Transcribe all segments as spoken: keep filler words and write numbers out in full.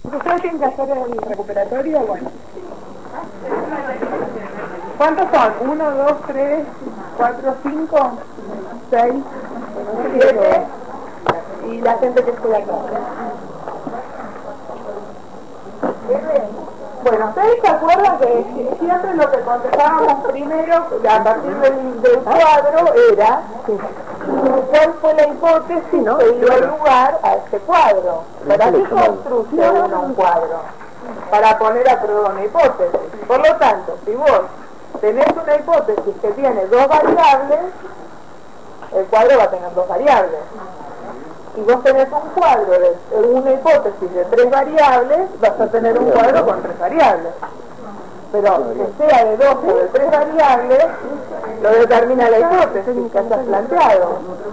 ¿Ustedes tienen que hacer el recuperatorio? Bueno. ¿Cuántos son? ¿Uno, dos, tres, cuatro, cinco, seis, siete? Y la gente que estudia acá. Bueno, ¿ustedes se acuerdan que siempre lo que contestábamos primero, a partir del, del cuadro, era cuál fue la hipótesis ¿no? que dio lugar a este cuadro? ¿Para qué construye uno un cuadro? Para poner a prueba una hipótesis. Por lo tanto, si vos tenés una hipótesis que tiene dos variables, el cuadro va a tener dos variables. Si vos tenés un cuadro de una hipótesis de tres variables, vas a tener un cuadro con tres variables. Pero que sea de dos o de tres variables, lo determina la hipótesis que hayas planteado.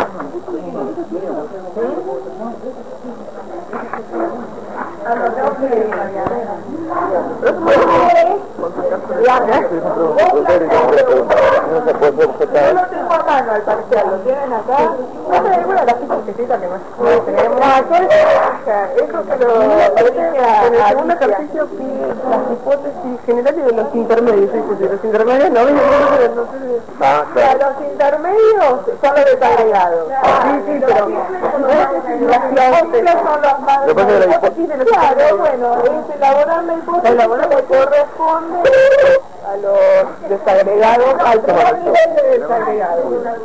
Yo lo tengo a mano al parcial, ¿lo tienen acá? No me alguna de las fichas chiquitas que más tenemos. Eso se lo dije a... En el segundo ejercicio pide las hipótesis generales de los intermedios. De los intermedios no ven los intermedios son los desagregados. Sí, sí, pero las hipótesis son los más... Claro, bueno, es elaborar la hipótesis que corresponde a los desagregados, al primer nivel de desagregados.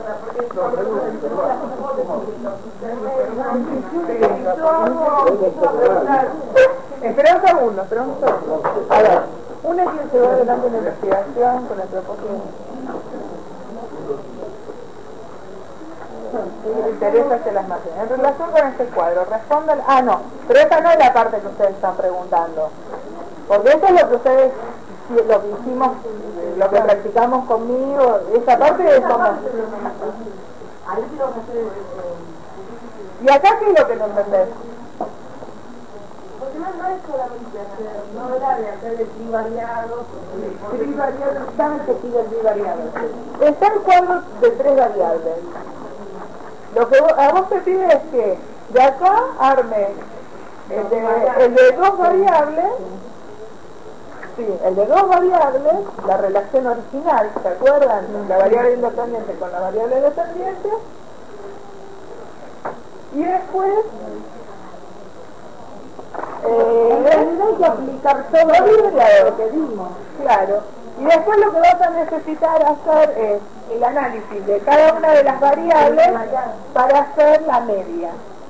Espera un segundo, espera un segundo. A ver, una que se va adelante en la investigación con el propósito. Me interesa que las máquinas. En relación con este cuadro, respondan. Ah, no, pero esa no es la parte que ustedes están preguntando. Porque eso es lo que ustedes, lo que hicimos, lo que practicamos conmigo. Esa parte es como. ¿Y acá qué es lo que no entendés? Porque no es solamente hacer, no era de hacer el trivariado, trivariado, ¿saben qué pide el trivariado? Está el cuadro de tres variables. Lo que vos, a vos te pide es que de acá arme el de, el de dos variables, sí, el de dos variables, la relación original, ¿se acuerdan? La variable independiente con la variable dependiente, y después eh, en realidad hay que aplicar todo lo que dimos, claro. Y después lo que vas a necesitar hacer es el análisis de cada una de las variables para hacer la media.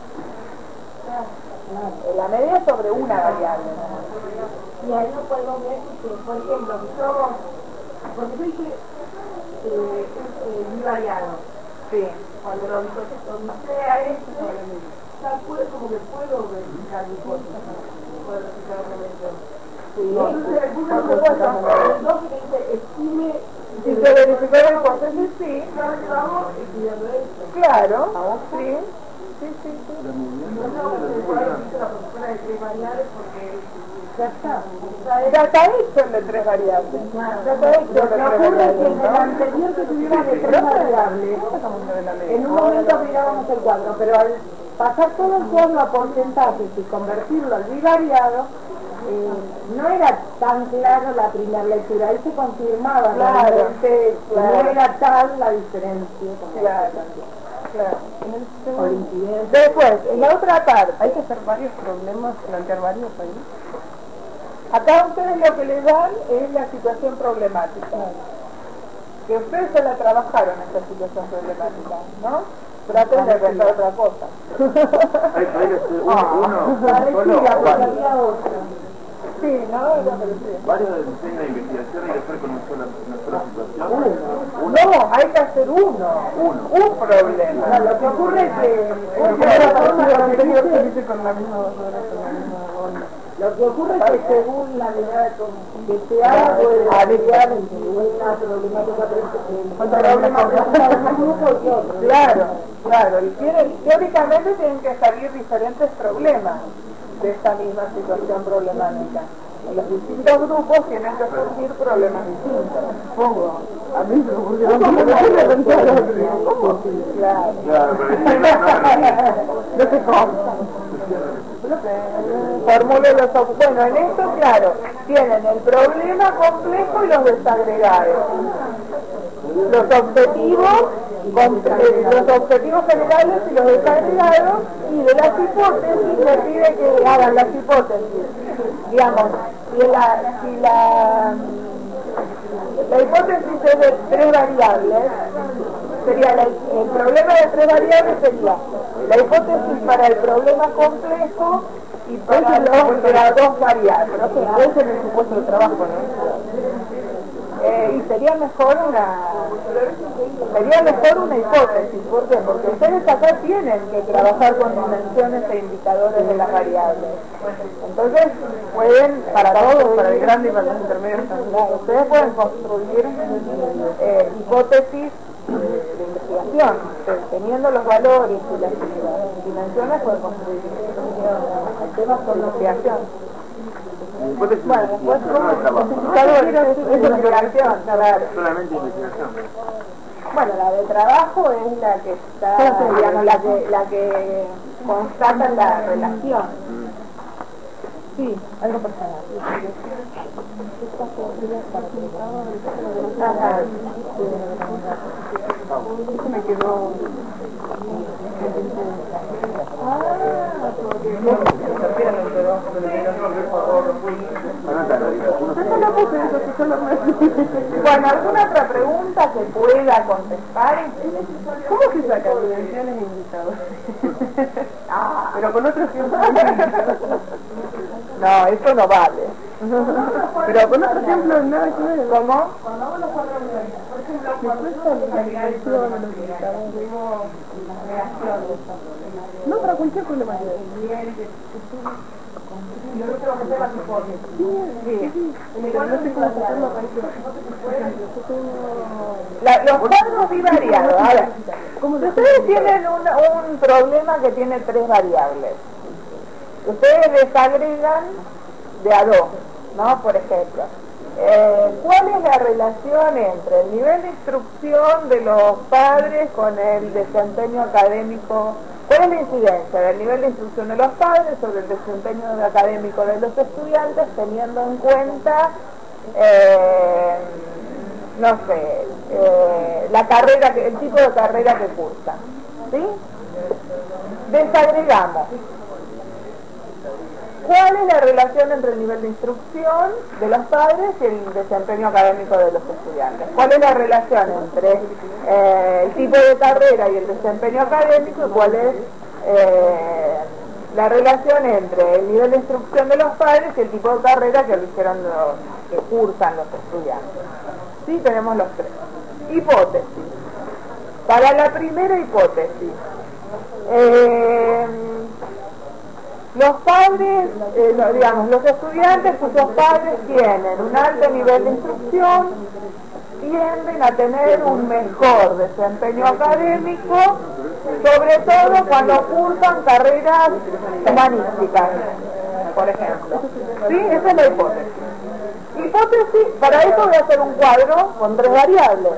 La media sobre una variable. Y ahí no podemos ver que, por ejemplo, somos, porque tú dices, eh, eh, bivariado. Sí. Cuando lo sea esto, ya puedo, como que puedo verificar mi hipótesis. Puedo verificar la mención. Sí, entonces el punto de el dos que dice estime, si se verificó la hipótesis, sí, vamos estudiando esto. Claro, sí, sí, sí, sí. No, no, la persona de tres variables porque ya está. Ya está hecho el de tres variables. Ya está hecho el de tres variables. En el anterior que tuvimos de tres variables, en un momento mirábamos el cuadro, pero al pasar todo el cuadro a porcentajes y convertirlo al bivariado, Eh, no era tan claro la primera lectura, ahí se confirmaba claro, que claro. No era tal la diferencia. Claro, claro. Después, en la otra parte, hay que hacer varios problemas, plantear varios ahí. Acá ustedes lo que les dan es la situación problemática. Que ustedes se la trabajaron esta situación problemática, ¿no? Traten de pensar otra cosa. Hay que hacer uno, parecida, porque había otra. Sí, no, no, pero sí. Varios de diseño de investigación hay que hacer con una sola, una sola situación. Uno. No, hay que hacer uno. Uno. Un problema. No, lo que ocurre es que un problema que dice con la misma onda. Lo que ocurre es que según la medida que se haga puede variar entre una problemática problemática. Claro, claro. Y tienen, teóricamente tienen que salir diferentes problemas de esta misma situación problemática. En los distintos grupos tienen que surgir problemas distintos. Supongo. A mí me ocurrió. ¿Cómo? Claro. No sé cómo. formule los ob- bueno, en esto, claro, tienen el problema complejo y los desagregados. Los objetivos, con- eh, los objetivos generales y los desagregados, y de las hipótesis le pide que hagan las hipótesis. Digamos, si la, si la, la hipótesis es de tres variables, sería la, el problema de tres variables sería la hipótesis para el problema complejo y para los de las dos variables. Ese es el supuesto de trabajo, ¿no? Eh, y sería mejor una sería mejor una hipótesis. ¿Por qué? Porque ustedes acá tienen que trabajar con dimensiones e indicadores de las variables. Entonces pueden, Para todos, para el grande y para los intermedios también. claro, ustedes pueden construir eh, hipótesis de, de investigación, teniendo los valores y las, las dimensiones, pueden construir el tema con investigación. Hipótesis Bueno, de después investigación, no de trabajo. claro, es de investigación, claro. Solamente investigación. Bueno, la de trabajo es la que está, digamos, la que, la que constata la relación. Sí, algo personal. Ajá. Eso me quedó... Bueno, ¿alguna otra pregunta que pueda contestar? ¿Cómo se sacan dimensiones e indicadores? Ah, Pero con otro ejemplo. no, eso no vale. Pero con otro ejemplo nada que ver. ¿Cómo? Me cuesta la dimensión, los indicadores. No, para cualquier problema. Sí. Pero no sé cómo sacarlo para que... La, los cuadros bivariados, a ver, si ustedes tienen un, un problema que tiene tres variables, ustedes desagregan de a dos, ¿no? Por ejemplo, eh, ¿cuál es la relación entre el nivel de instrucción de los padres con el desempeño académico? ¿Cuál es la incidencia del nivel de instrucción de los padres sobre el desempeño académico de los estudiantes, teniendo en cuenta, eh, no sé, eh, la carrera, que, el tipo de carrera que cursan? ¿Sí? Desagregamos. ¿Cuál es la relación entre el nivel de instrucción de los padres y el desempeño académico de los estudiantes? ¿Cuál es la relación entre eh, el tipo de carrera y el desempeño académico? ¿Y cuál es eh, la relación entre el nivel de instrucción de los padres y el tipo de carrera que eligieron los, que cursan los estudiantes? Sí, tenemos los tres. Hipótesis. Para la primera hipótesis, eh, los padres, eh, no, digamos, los estudiantes cuyos padres tienen un alto nivel de instrucción tienden a tener un mejor desempeño académico, sobre todo cuando cursan carreras humanísticas, por ejemplo. ¿Sí? Esa es la hipótesis. Hipótesis, para eso voy a hacer un cuadro con tres variables.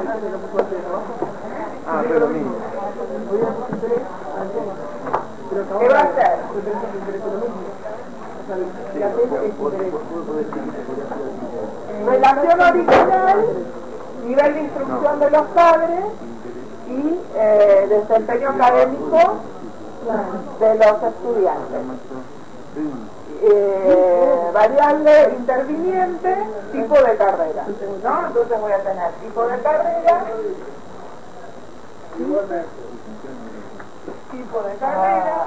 Ah, pero mismo. ¿Qué va a hacer? Relación original, nivel de instrucción de los padres y eh, desempeño académico de los estudiantes. Eh, variable interviniente, tipo de carrera, ¿no? Entonces voy a tener tipo de carrera, tipo de carrera,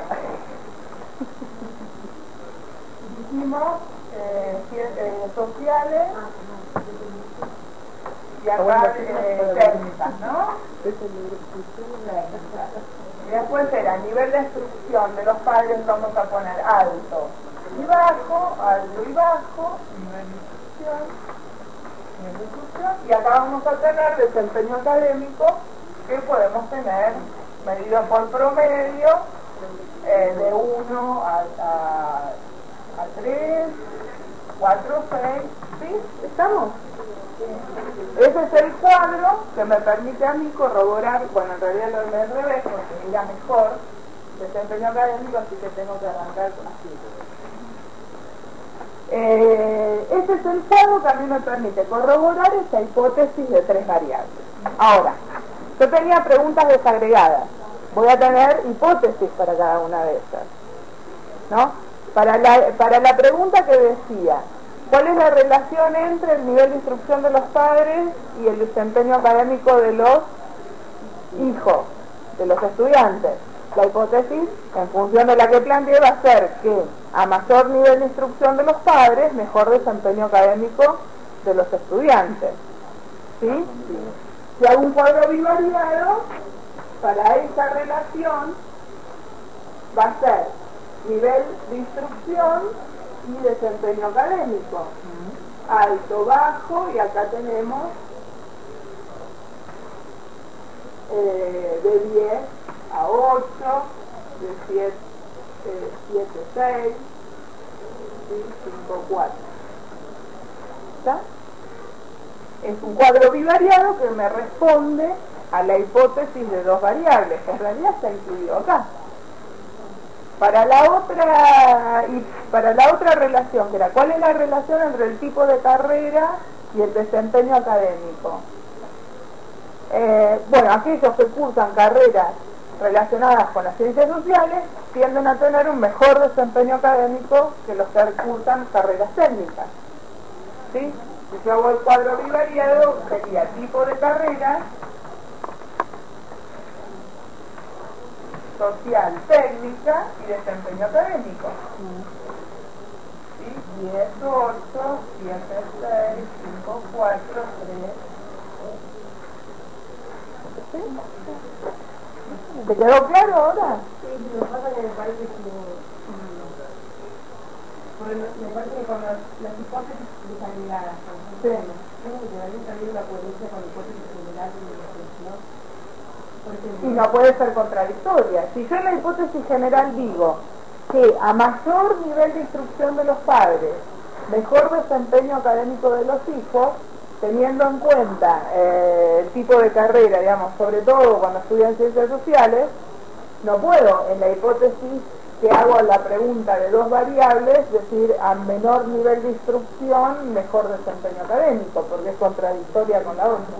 dijimos eh, eh, sociales y acá eh, técnicas, ¿no? Y después era nivel de instrucción de los padres, vamos a poner alto y bajo, alto y bajo, nivel de instrucción, nivel de instrucción, y acá vamos a tener desempeño académico, que podemos tener medido por promedio eh, de uno a, a, a tres, cuatro, seis, ¿sí? ¿Estamos? Ese es el cuadro que me permite a mí corroborar, bueno, en realidad lo leí al revés porque mira mejor desempeño académico, así que tengo que arrancar así. Eh, este es el cuadro que a mí me permite corroborar esta hipótesis de tres variables. Ahora, yo tenía preguntas desagregadas. Voy a tener hipótesis para cada una de estas, ¿no? Para la, para la pregunta que decía, ¿cuál es la relación entre el nivel de instrucción de los padres y el desempeño académico de los hijos, de los estudiantes? La hipótesis, en función de la que planteé, va a ser que a mayor nivel de instrucción de los padres, mejor desempeño académico de los estudiantes. ¿Sí? Sí. Si hago un cuadro bivariado, para esa relación va a ser nivel de instrucción y desempeño académico. Alto, bajo, y acá tenemos eh, de diez a ocho, de siete, eh, siete a seis, cinco a cuatro. ¿Está? Es un cuadro bivariado que me responde a la hipótesis de dos variables, que en realidad está incluido acá. Para la otra y para la otra relación, que era ¿cuál es la relación entre el tipo de carrera y el desempeño académico? Eh, bueno, aquellos que cursan carreras relacionadas con las ciencias sociales tienden a tener un mejor desempeño académico que los que cursan carreras técnicas. ¿Sí? Si yo hago el cuadro bivariado, sería tipo de carrera, social, técnica y desempeño académico. ¿Sí? diez, ocho, siete, seis, cinco, cuatro, tres. ¿Sí? ¿Te quedó claro ahora? Sí, lo que pasa es que me parece que me parece que con las, las hipótesis desagregadas, sí, tengo que tener también una coherencia con la hipótesis general de la ¿no? Y no puede ser contradictoria. Si yo en la hipótesis general digo que a mayor nivel de instrucción de los padres, mejor desempeño académico de los hijos, teniendo en cuenta eh, el tipo de carrera, digamos, sobre todo cuando estudian ciencias sociales, no puedo en la hipótesis que hago la pregunta de dos variables decir a menor nivel de instrucción, mejor desempeño académico, porque es contradictoria con la otra.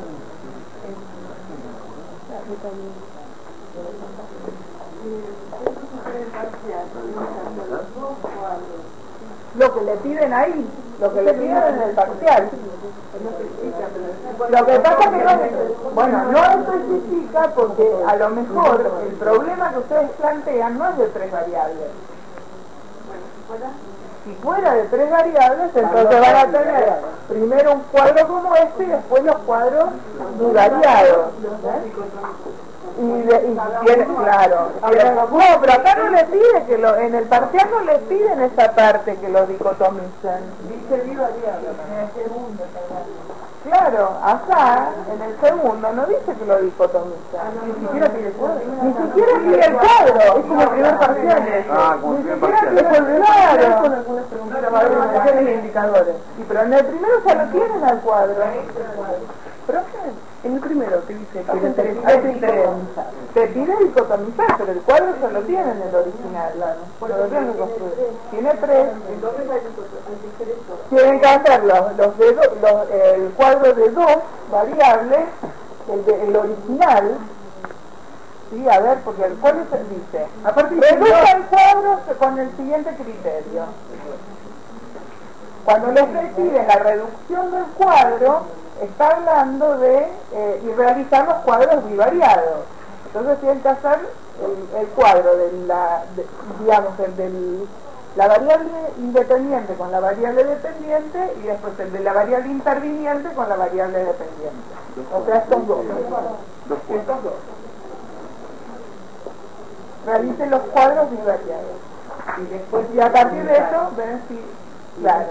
Lo que le piden ahí, lo que le piden en el parcial. Lo que pasa que no, bueno, no especifica porque a lo mejor el problema que ustedes plantean no es de tres variables. Si fuera de tres variables, entonces van a tener primero un cuadro como este y después los cuadros bivariados. ¿Eh? Y, de, y tiene, claro, tiene, no, pero acá no le pide que lo, en el parcial no le piden esa parte que lo dicotomicen. Dice bivariado, en el segundo. Claro, acá, en el segundo, no dice que lo dicotomicen. Ni siquiera pide el cuadro. Ni siquiera pide el cuadro. Es como el primer parcial. Ah, como el primer parcial. Es el claro. Con algunas preguntas de indicadores. Y pero en el primero ya lo tienen al cuadro. ¿Profe? En el primero te dice que te interesa. Te pide dicotomizar, pero el cuadro ya lo tiene en el original. Lo tienen que construir. Tiene tres. Tienen que hacer los, los de do, los, el cuadro de dos variables, el, de, el original. Sí, a ver, porque el cuadro se dice. Reduce el cuadro con el siguiente criterio. Cuando les piden la reducción del cuadro, está hablando de eh, y realizar los cuadros bivariados. Entonces tienen que hacer el, el cuadro de la, de, digamos, el de la variable independiente con la variable dependiente y después el de la variable interviniente con la variable dependiente. O sea, estos dos. Estos dos. Realicen los cuadros bivariados. Y después, y a partir de eso, ven si, claro,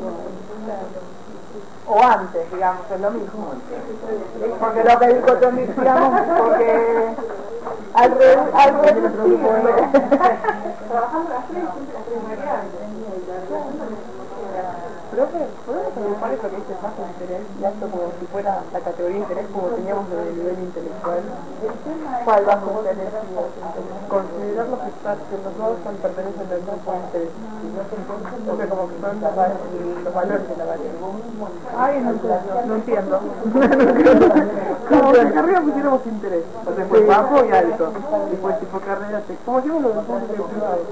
o antes, digamos, es lo mismo. Porque lo que dicotomizamos, porque al reducirle. Trabajando las tres, las tres variables. Profe, ¿podemos por eso que dice más interés, y esto como si fuera la categoría de interés como teníamos en el nivel intelectual. ¿Cuál bajo interés? Considerar los que, están, que los dos son, pertenecen al grupo de interés. O sea, como que son los, los valores de la variable. Ay, no, no entiendo. Como en la carrera pusiéramos interés. O sea, fue bajo y alto. Después tipo carrera, como hacemos los dos de privado.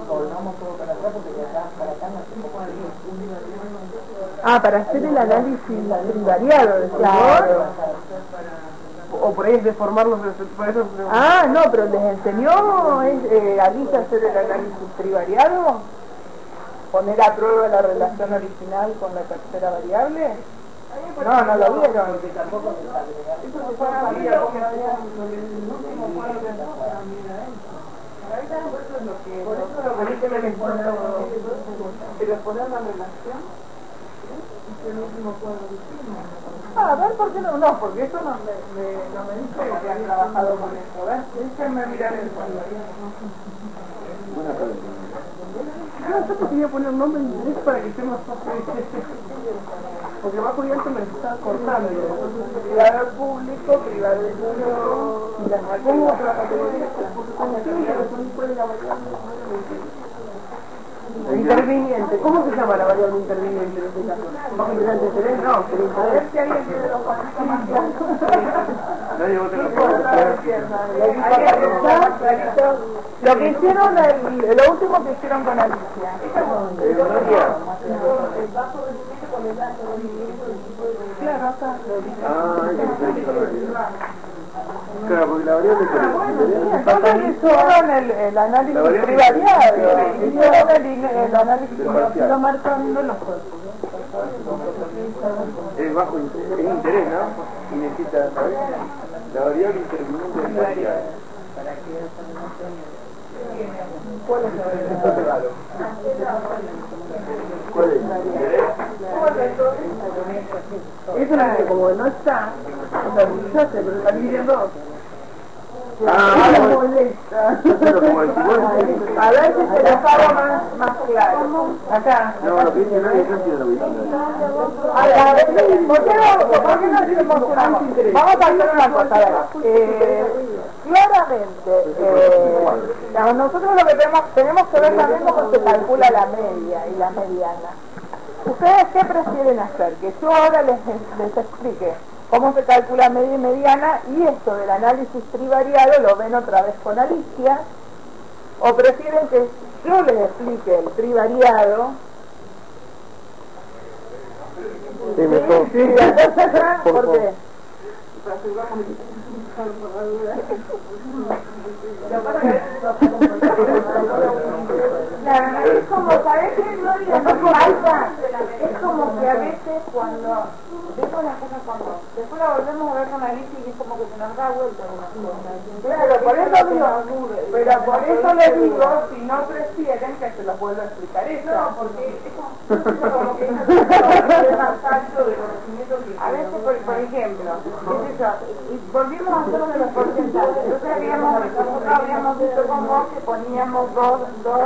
Ah, para hacer el análisis variado, decía. Claro. O por ahí es deformarlos, por eso... Ah, no, pero les enseñó eh, a Lisa a hacer el análisis trivariado, poner a prueba la relación original con la tercera variable. No, no lo vieron. Eso se fue a la vida, porque por eso lo bonito que me importa, pero poner la relación es el último cuadro que hicimos. Ah, a ver, ¿por qué no? No, porque eso no me, me, no me dice que han trabajado con eso, ¿ves? Déjenme mirar el cuadro. Buena pregunta. Ah, yo te quería poner un nombre en inglés para que esté más fácil. Porque bajo y alto me está cortando. Privado público, privado público, y las ¿cómo otra categoría? Interviniente. ¿Cómo se llama la variable interviniente en este caso? ¿Bajo interés de interés? No, pero interés que alguien tiene los pasos más claros. Nadie vota en la Lo que hicieron, el, lo último que hicieron con Alicia. Claro, acá. Claro, porque la variable entonces hicieron el, el análisis trivariado, hicieron el, el análisis lo marcando los cuerpos. es bajo es interés, ¿no? Y necesita saber la variable interviniente de la variable. ¿Cuál es la variable? ¿Cuál es? ¿Interés? Eso es que como no está, o sea, ya sé, pero está dividiendo. Ah, me molesta. Pero como el A ver si se lo hago más, más claro. Acá. no, lo que dice nadie no entiende lo que dice. A ver, ¿por qué no, por qué no hacemos una cosa? Vamos a hacer una cosa, a ver. Eh, claramente, eh, digamos, nosotros lo que tenemos, tenemos que ver también cómo se calcula la media y la mediana. ¿Ustedes qué prefieren hacer? Que yo ahora les, les explique cómo se calcula media y mediana, y esto del análisis trivariado lo ven otra vez con Alicia, o prefieren que yo les explique el trivariado. Sí, mejor. Sí, entonces, ¿por qué? Es como, ¿sabes qué, Gloria? Es como que a veces cuando vemos las cosas cuando después la volvemos a ver con Alicia y es como que se nos da vuelta. Claro, por eso digo, pero por eso les digo, si no prefieren que se los vuelva a explicar eso. No, porque es como que es más alto de conocimiento que... A veces, por, por ejemplo, qué sé yo, y volvimos a hacer lo de los porcentajes. Entonces habíamos, nosotros habíamos visto con vos que poníamos dos, dos,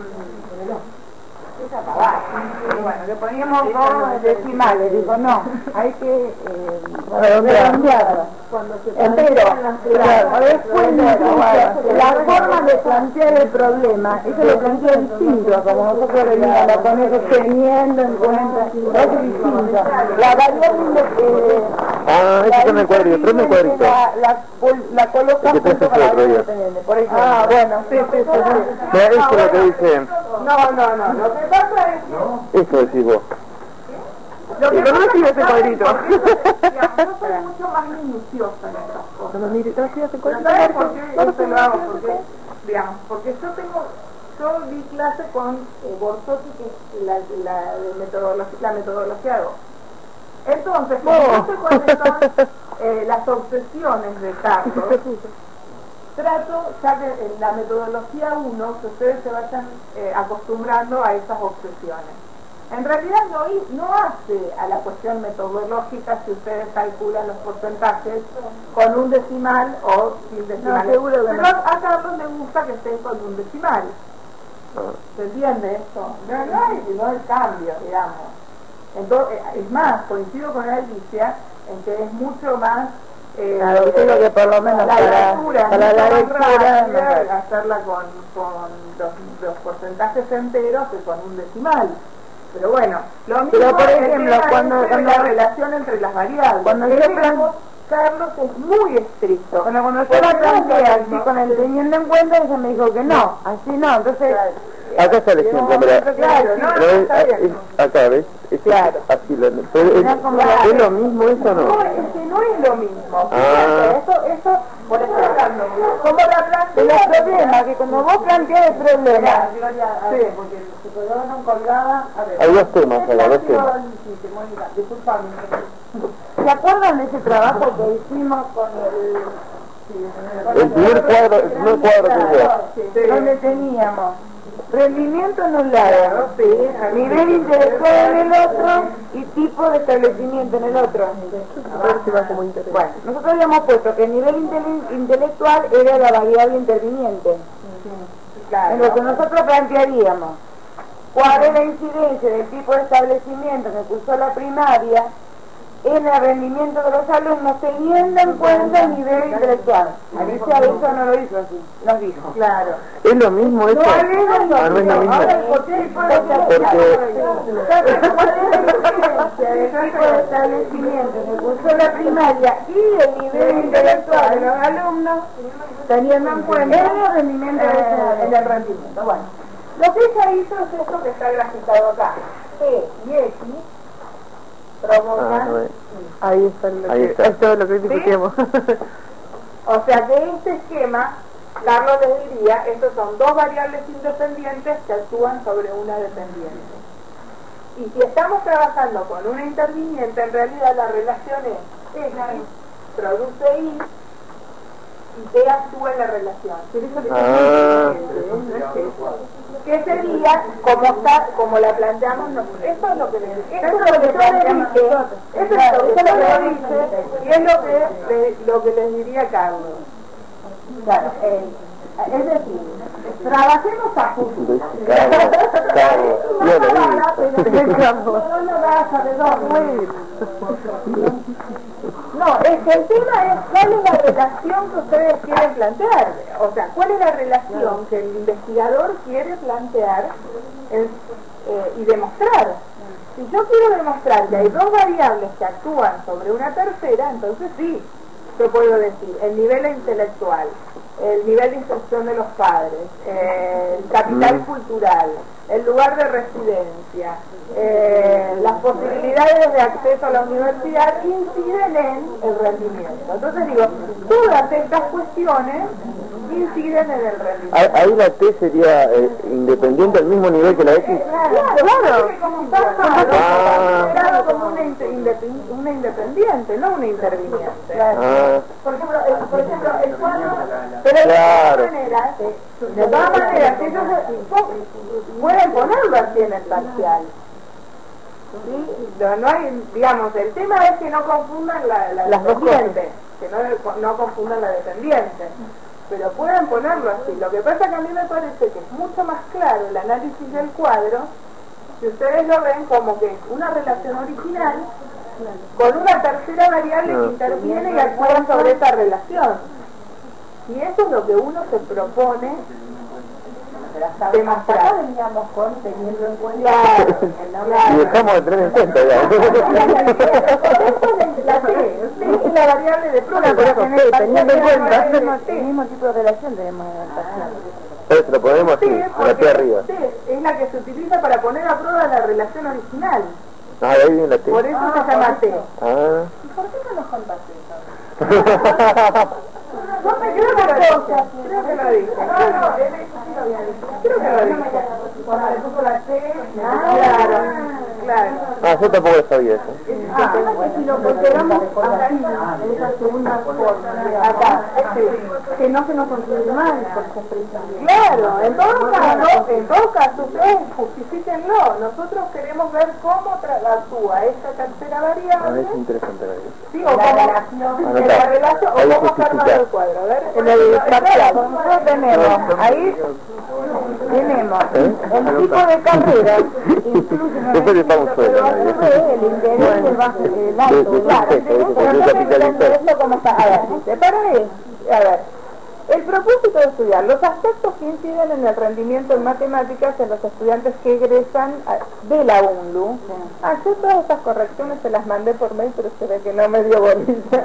esa pavada. Y bueno, que poníamos dos decimales. Digo, no, hay que eh, redondear. Cuando se entero, claro, después la forma de plantear el problema, eso lo plantea distinto, como nosotros veníamos a poner teniendo en cuenta, es distinto. La variable eh, Ah, ese es el cuadrito, tráeme el cuadrito. La, la, la coloca junto con la variable dependiente, por ejemplo. Ah, bueno, sí, sí, sí. sí. Mira, esto es lo que dice. No, no, no, lo que pasa es... Esto decís vos. Lo que no escribe ese cuadrito. Yo soy mucho más minuciosa en estas cosas. No, mire, no escribe ese cuadrito. ¿Sabes por qué esto lo hago? Porque, digamos, porque yo tengo... Yo di clase con eh, Borsotti, que es la, la, de metodología, la metodología dos. Entonces, como no sé cuáles son eh, las obsesiones de Carlos, trato ya que en la metodología uno que ustedes se vayan eh, acostumbrando a esas obsesiones. En realidad no, no hace a la cuestión metodológica si ustedes calculan los porcentajes con un decimal o sin decimal. No, seguro que pero no. A Carlos le gusta que estén con un decimal. ¿Se entiende esto? No, no hay, no hay cambio, digamos. Entonces, es más, coincido con Alicia en que es mucho más eh, claro, creo que por lo menos la para, lectura, para la mucho más lectura rápida, no, hacerla con, con los, los porcentajes enteros que con un decimal. Pero bueno, lo mismo, pero por ejemplo, el tema cuando, es cuando la relación entre las variables. cuando El yo mismo plan- Carlos es muy estricto. Cuando, cuando yo Porque la no es lo planteé así mismo. con el teniendo en cuenta, ella me dijo que no, así no, entonces... Acá está el ejemplo, mira. Claro, no, no, ¿No es- está bien. es- acá, ¿ves? Es Claro. así lo, pero es, Era como- ¿es lo mismo eso o No, no? es que no es lo mismo. Ah. Fíjate, eso, eso, por eso hablando, como la Pero plantea. el problema, que cuando vos planteás el problema, Gloria, a Sí. ver, porque se quedaron colgadas. A ver. Hay dos temas acá, dos temas. Sí, sí, Mónica, disculpame. ¿se acuerdan de ese trabajo que hicimos con el... El primer cuadro, el primer cuadro que veo. Sí. donde teníamos rendimiento en un lado, Sí, nivel intelectual en el otro y tipo de establecimiento en el otro? Bueno, nosotros habíamos puesto que el nivel intele- intelectual era la variable interviniente. En lo que nosotros plantearíamos, ¿cuál es la incidencia del tipo de establecimiento que cursó la primaria en el rendimiento de los alumnos teniendo en cuenta el nivel intelectual? Alicia eso no lo hizo así, nos dijo. Claro. ¿Es lo mismo eso? ¿Cuál es la Ah, no es lo mismo. Ahora el por qué tipo de Porque ¿cuál es la diferencia del tipo de establecimiento que cursó la primaria y el nivel intelectual de los alumnos Teniendo en cuenta en el rendimiento de eh, ese en el rendimiento. Bueno, lo que ella hizo es esto que está graficado acá. E y X provocan. Ah, no es. Ahí está lo Ahí que, está. es todo lo que discutimos. O sea que este esquema, Carlos les diría, estos son dos variables independientes que actúan sobre una dependiente. Y si estamos trabajando con una interviniente, en realidad la relación es X produce Y y T actúa en la relación. Ah. ¿Qué sería como está, como la planteamos nosotros? Esto es lo que les esto es lo que yo les dije, esto es lo que yo les dije y es lo que le- lo que les diría Carlos. Claro, eh, es decir, trabajemos a futuro. Carlos, Carlos, No yo lo palabra, vi. pero no lo vas a resolver. No, es que el tema es cuál es la relación que ustedes quieren plantear. O sea, cuál es la relación que el investigador quiere plantear es, eh, y demostrar. Si yo quiero demostrar que hay dos variables que actúan sobre una tercera, entonces sí, yo puedo decir el nivel intelectual, el nivel de instrucción de los padres, eh, el capital Mm. cultural, el lugar de residencia, eh, las posibilidades de acceso a la universidad inciden en el rendimiento. Entonces digo, todas estas cuestiones inciden en el rendimiento. Ahí ahí la T sería eh, independiente al mismo nivel que la X. Claro, claro, que como está armado, Ah. está considerado como una, inte- independ- una independiente, no una interviniente. Ah, Por ejemplo, el, por ejemplo, el cuadro. Pero de Claro. todas maneras, de todas maneras, ellos eh, pueden ponerlo así en el parcial. ¿Sí? No, no hay, digamos, el tema es que no confundan la, la Las dos dependiente, que no, no confundan la dependiente. Pero pueden ponerlo así. Lo que pasa que a mí me parece que es mucho más claro el análisis del cuadro si ustedes lo ven como que es una relación original con una tercera variable que No. interviene y actúa sobre esa relación. Y eso es lo que uno se propone Hasta acá demostrar. veníamos con teniendo en cuenta. Claro, y claro. dejamos de tener en cuenta ya. Esto es la T, T es la variable de prueba. Pero que en el teniendo en cuenta Sí, el mismo tipo de relación tenemos en el parcial. Entonces lo ponemos así, Sí, en la porque T arriba. T es la que se utiliza para poner a prueba la relación original. Ah, ahí viene la T. Por eso se llama T. Ah. ¿Y por qué no nos contaste eso? No me creo que lo dije. Creo que lo dije. Creo que lo dije. Cuando le puso la T, Claro, claro. Ah, yo tampoco lo sabía eso. ah, que si lo consideramos así, en esa segunda forma, acá, este, que no se nos considere mal por esa expresión. Claro, en todo caso, en todo caso, ustedes justifíquenlo. Nosotros queremos ver cómo tra- actúa esta tercera Ah, variable. es interesante la idea. Sí, o cómo, en la relación, o Ahí cómo está armado justifica. el cuadro. A ver, En el parcial, nosotros tenemos, ahí tenemos ¿Eh? el tipo de carrera, incluye en el Después le estamos rendimiento, pero sueltos. el interés y el bajo, el alto, claro. Esto como está, a ver, dice, para eso, a ver, el propósito de estudiar los aspectos que inciden en el rendimiento en matemáticas en los estudiantes que egresan de la U N L U. Ayer todas estas correcciones se las mandé por mail, pero se ve que no me dio bolilla.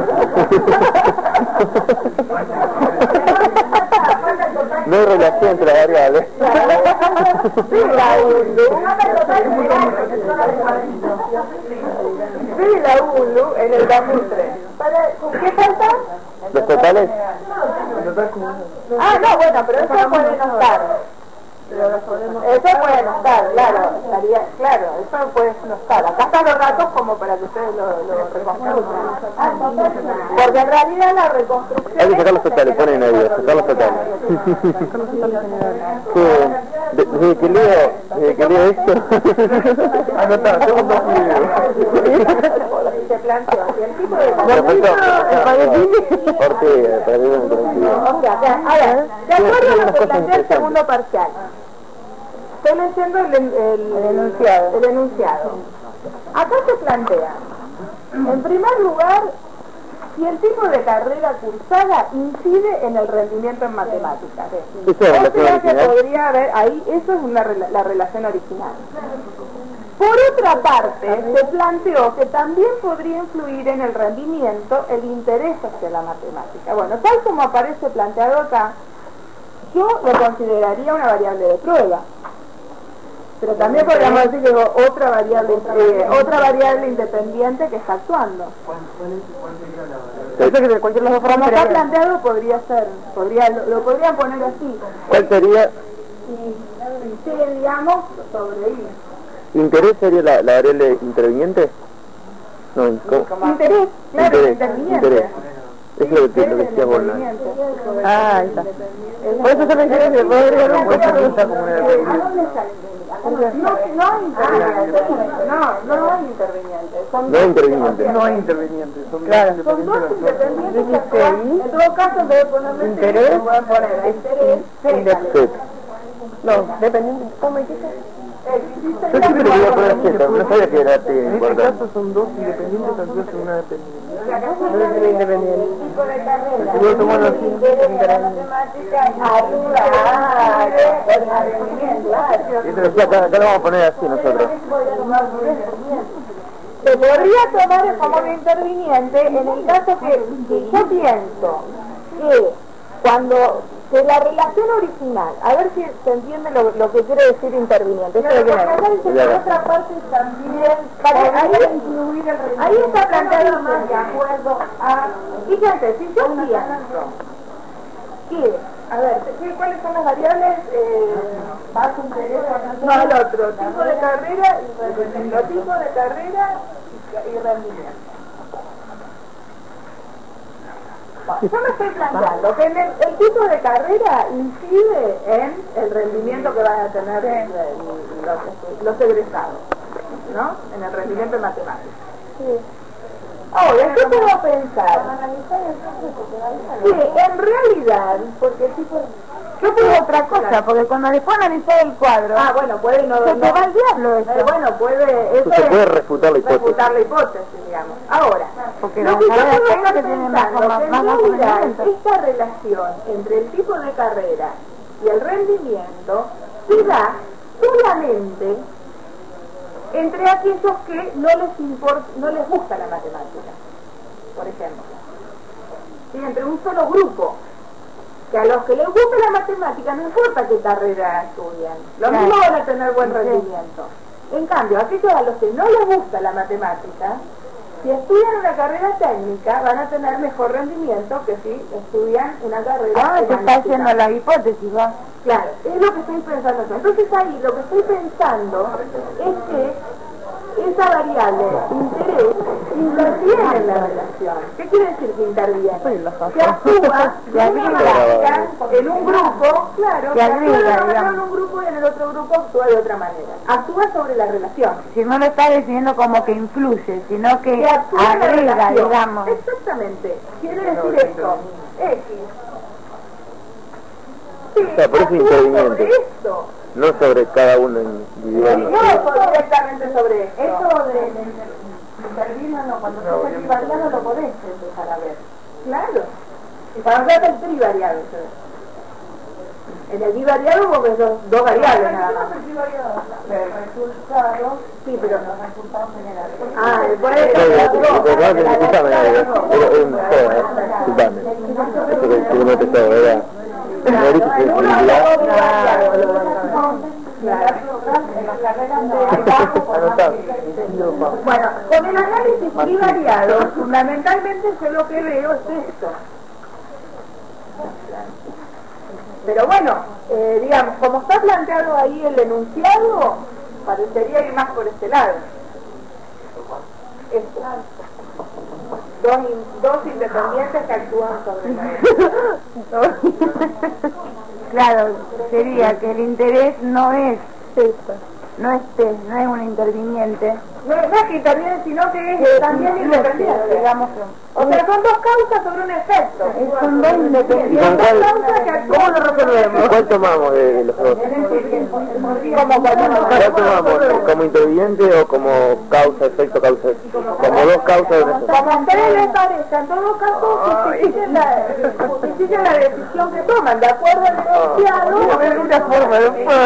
No hay relación entre las variables. De la U N L U. De la U N L U en el dos mil tres. ¿Qué falta? ¿Los totales? Ah, no, bueno, pero eso puede no estar. Eso puede no estar, claro, estaría, claro, eso puede no estar. Acá están los datos como para que ustedes lo, lo reconstruyan. Porque en realidad la reconstrucción... Hay que sacar los totales, ponen ahí, sacar los totales. Desde que leo, desde que leo esto... Anotá, tengo dos videos. Se planteó, y el tipo de... Por qué, para que vean tranquilo. O sea, a ver, de acuerdo a lo que plantea el segundo parcial, estoy leyendo el, el, el, enunciado. el enunciado. Acá se plantea, en primer lugar, si el tipo de carrera cursada incide en el rendimiento en matemáticas. Eso es O sea que podría haber, ahí, eso es una, la relación original. Por otra parte, se planteó que también podría influir en el rendimiento el interés hacia la matemática. Bueno, tal como aparece planteado acá, yo lo consideraría una variable de prueba. Pero también podríamos decir que es otra variable, eh, otra variable independiente que está actuando. Eso que cualquier de los dos Como está planteado podría ser, podría, lo, lo podrían poner así. ¿Cuál sería? Y sí, digamos, sobre I. ¿Interés sería la, la variable interviniente? No, ¿cómo? Interés, claro, Interés, interviniente. interés. Eso es lo que, lo que decía vos. Ah, ahí está. Por eso se me quiere que puedo agregar un poco de gusta como una... No, no hay interviniente, no, no hay interviniente. Son No hay interviniente. No hay interviniente, son claro, son dos independientes que actúan. En todo caso, en vez de ponerle interés, voy a poner interés Sí. No, dependiente, ¿cómo dijiste? Yo siempre le voy a poner Z, pero no sabía que era T En este importante. caso son dos independientes, actúan en una dependiente. No es independiente. El tipo de carrera. Si vos tomás los interés en la matemática ayuda a rendimiento. Sí, acá, acá lo vamos a poner así nosotros. Se podría tomar como un interviniente en el caso que, que yo pienso que cuando que la relación original, a ver si se entiende lo, lo que quiere decir interviniente. Esto de que acá dice que otra parte también podría incluir el rendimiento. Ahí está planteado más de acuerdo a... Fíjense, si yo pienso que, a ver, ¿qué, ¿cuáles son las variables? Eh, más interés, no, el otro, tipo de carrera y rendimiento, tipo de carrera y, y rendimiento. Yo me estoy planteando que el, el tipo de carrera incide en el rendimiento que van a tener los, los egresados, ¿no? En el rendimiento en matemáticas. Sí. Ahora, ¿qué puedo pensar? Sí, en realidad, porque el tipo... Yo puedo otra cosa, porque cuando después analizar el cuadro... Ah, bueno, puede no... Se te va el diablo eso. Eh, bueno, puede... Eso se puede refutar la hipótesis. Refutar la hipótesis, digamos. Ahora, porque lo no, que yo puedo que estar tiene más, pensando, más, que en más, más realidad rendimiento. esta relación entre el tipo de carrera y el rendimiento se da solamente entre aquellos que no les importa, no les gusta la matemática, por ejemplo. ¿Sí? Entre un solo grupo. Que a los que les gusta la matemática no importa qué carrera estudian, los Claro. mismos van a tener buen rendimiento. En cambio, aquellos a los que no les gusta la matemática, si estudian una carrera técnica, van a tener mejor rendimiento que si estudian una carrera Ah, se está humanística. haciendo la hipótesis, ¿va? Claro, es lo que estoy pensando yo. Entonces ahí lo que estoy pensando es que esa variable interés interviene en la relación. ¿Qué quiere decir que interviene? Que actúa de una manera en un grupo, claro, que Que actúa de agrega, una manera en digamos. un grupo y en el otro grupo actúa de otra manera. Actúa sobre la relación. Si no lo está definiendo como que influye, sino que Que actúa en la agrega, relación. digamos. Exactamente. Quiere decir esto. X. Sí, sea, por eso actúa interviniente. sobre esto. no sobre cada uno individual. No, eso directamente sobre esto. Eso de intervino, cuando se hace el trivariado lo podés empezar a ver. Claro. Y para hacer el trivariado. En el bivariado vos ves dos, dos variables nada más. El resultado, Sí, pero los resultados generales. Ah, por No, eso no, no, no, disculpame, era un juego, ¿eh? Disculpame. Eso que que no te todo, era... No dices que es Anotado. bueno, con el análisis trivariado, fundamentalmente yo lo que veo es esto. Pero bueno, eh, digamos, como está planteado ahí el enunciado, parecería ir más por este lado. Esto. Dos, in- dos independientes que actúan sobre la Claro, sería que el interés no es no es test, no es un interviniente. No, no es que interviene, sino que es también independiente. Digamos, O sea, son dos causas sobre un efecto. son dos independientes. Son dos causas que actúan. ¿Cómo lo resolvemos? ¿Cuál tomamos de, de los dos? Como cuando ¿Cuál tomamos? ¿Como interviniente o como causa, efecto, causa? Como dos causas de una Como a ustedes les parezca, en todo caso justifiquen la, justifiquen la decisión que toman, de acuerdo al enunciado. de una forma,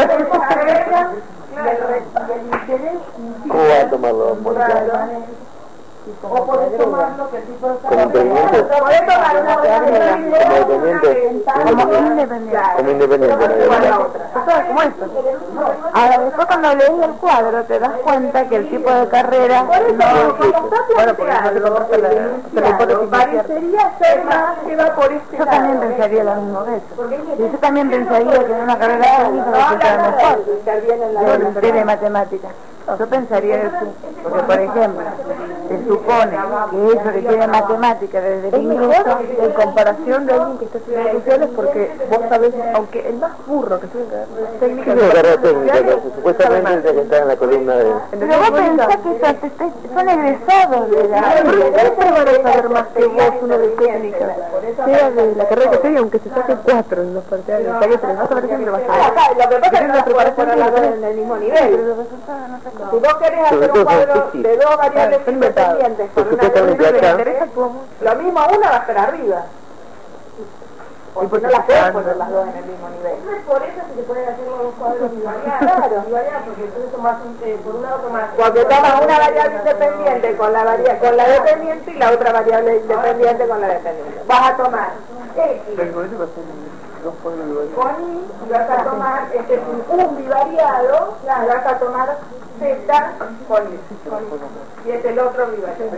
¿Cómo va a tomarlo, Mónica? O podés tomarlo que el tipo de ¿Como interviniente? Podés tomar una ¿Como dependiente? Como independiente. Como independiente, ¿no? Como esto. Ahora, después cuando lees el cuadro te das cuenta que el tipo de carrera Por eso, no como está planteado el enunciado, parecería ser más que va por este Yo lado. también pensaría lo mismo de eso. Y yo también pensaría que en una carrera técnica No lo habla escuchaba nada mejor. de eso, interviene en la Yo denuncia. de matemáticas. Yo pensaría eso. Porque, por ejemplo, se supone que eso requiere matemática desde el Es ingreso. mejor en comparación de alguien que está estudiando sociales porque vos sabés, aunque el más burro que estudia ¿Qué técnica es una carrera técnica? Que supuestamente es la que está en la columna de... Pero vos pensás que esos te- son egresados de la... Siempre van a saber más que vos uno de técnica, sea de la carrera que sea, aunque se saque cuatro en los parciales, saque tres, vas a ver que siempre vas a Ah, ver. acá, lo que pasa es que no las podés poner las dos en el mismo nivel. Si vos querés hacer un cuadro de dos variables independientes con una Supuestamente determinada, acá... lo mismo una va a estar arriba. Porque no las puedes poner las dos en el mismo nivel. Entonces, por eso se pueden hacer los dos cuadros bivariados. Claro. Bivariados, porque entonces tomás un, eh, por un lado tomás... Porque tomas una variable independiente con la, varia con la dependiente y la otra variable independiente con la dependiente. Vas a tomar X Pero eso va a ser dos pueblos iguales. con Y y vas a tomar este es un, un bivariado y vas a tomar Z con Y. Y es el otro bivariado.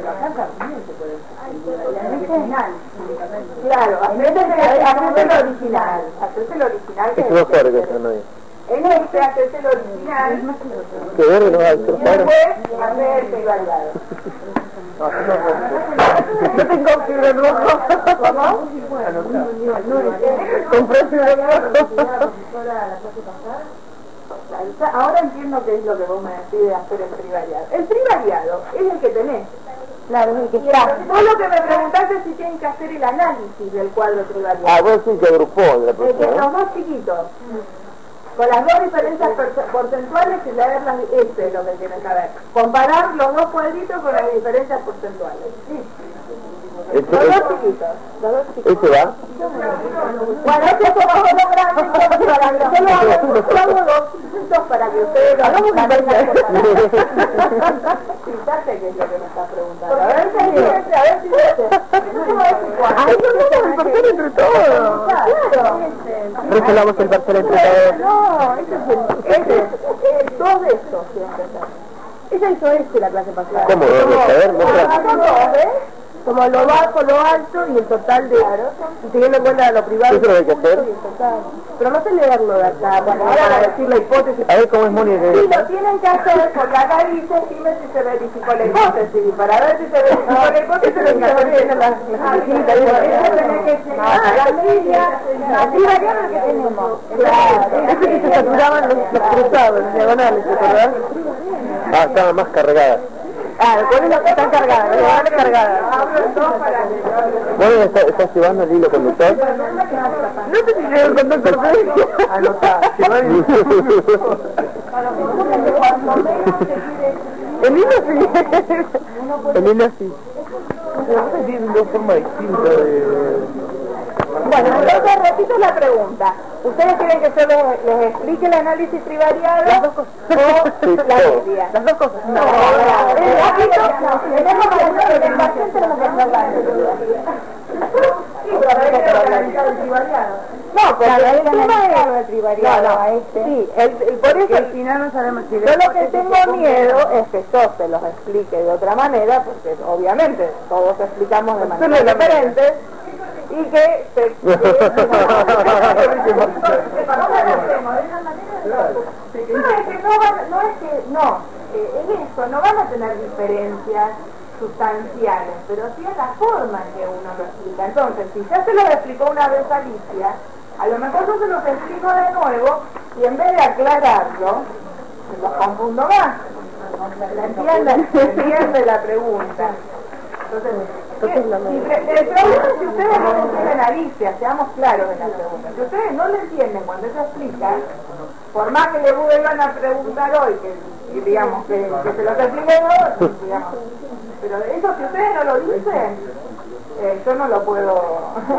Claro, hacete el original. Hacete el original. que Es mejor que eso, ¿no? En este hacete el original. Que verde no va a ser Y claro. después hacer el bivariado. Yo tengo fibra rojo. ¿Cómo? Compré fibra rojo. Ahora entiendo qué es lo que vos me decís de hacer el trivariado. El trivariado es el que tenés. Claro, es el que Y está. vos lo que me preguntaste es si tienen que hacer el análisis del cuadro trivariado. Ah, vos decís que agrupó de la El que persona, los más chiquitos. Con las dos diferencias perce- porcentuales y leerlas, este es lo que tienen que ver. Comparar los dos cuadritos con las diferencias porcentuales. ¿Ese, Los dos ese, chiquitos. Los dos chiquitos. ese va? Bueno, este es como dos grandes, entonces para que yo lo hago, yo hago dos puntos para que ustedes lo hagan una vez. Fíjate qué es lo que me está preguntando. A ver si dice, a ver si dice. Ay, no vamos a repartir entre todos. Claro. Resolvamos el parcial entre todos. No, ese es el, ese es, es dos de estos tienen que ser. Ella hizo este la clase pasada. ¿Cómo? ¿Dónde? A ver, muestra. Son dos, ¿ves? Como lo bajo, lo alto y el total de... Y teniendo en cuenta lo privado. ¿Eso es lo que hay que hacer? Pero no sé leerlo de acá, bueno, ahora para decir la hipótesis. A ver cómo es Mónica. Sí, lo tienen que hacer porque acá dice dime si se verificó la hipótesis. Y para ver si se verificó la hipótesis, Eso es lo que tienen que tiene hacer la eso tenés que llegar a la línea, la variable que tenemos. Claro. Eso que se saturaban los, los cruzados, los diagonales, ¿verdad? Ah, estaban más cargadas. Ah, ¿cuál es la que está cargada? La llevarle cargada. ¿Vos estás, estás llevando el hilo conductor? No sé si llevo el conductor. Anotá, llevar el El hilo sí. El hilo sí. Ustedes tienen dos formas distintas de... Bueno, entonces repito la pregunta. ¿Ustedes quieren que yo les, les explique el análisis trivariado Las dos cosas. o Sí, la todo. media? Las dos cosas. No, el ratito, tenemos que hacer el paciente, tenemos que hacer la media. Sí, pero hay que analizar el trivariado. No, porque el tema es el trivariado a este. Sí, el, el, por eso al final no sabemos si... yo lo que tengo miedo es que yo se los explique de otra manera, porque obviamente todos explicamos de manera diferente. Y que se... que- No, es que no van, no es que, no, eh, en eso no van a tener diferencias sustanciales, pero sí en la forma en que uno lo explica. Entonces, si ya se lo explicó una vez a Alicia, a lo mejor yo se los explico de nuevo y en vez de aclararlo, los confundo más. ¿Entiende? ¿Entiende la pregunta? Entonces, ¿qué? Si le- el problema es que ustedes no le entienden a Alicia, seamos claros en la pregunta. Si ustedes no le entienden cuando ella explica, por más que le vuelvan a preguntar hoy, que, y digamos, que, que se los explique hoy, digamos, pero eso si ustedes no lo dicen, eh, yo no lo puedo...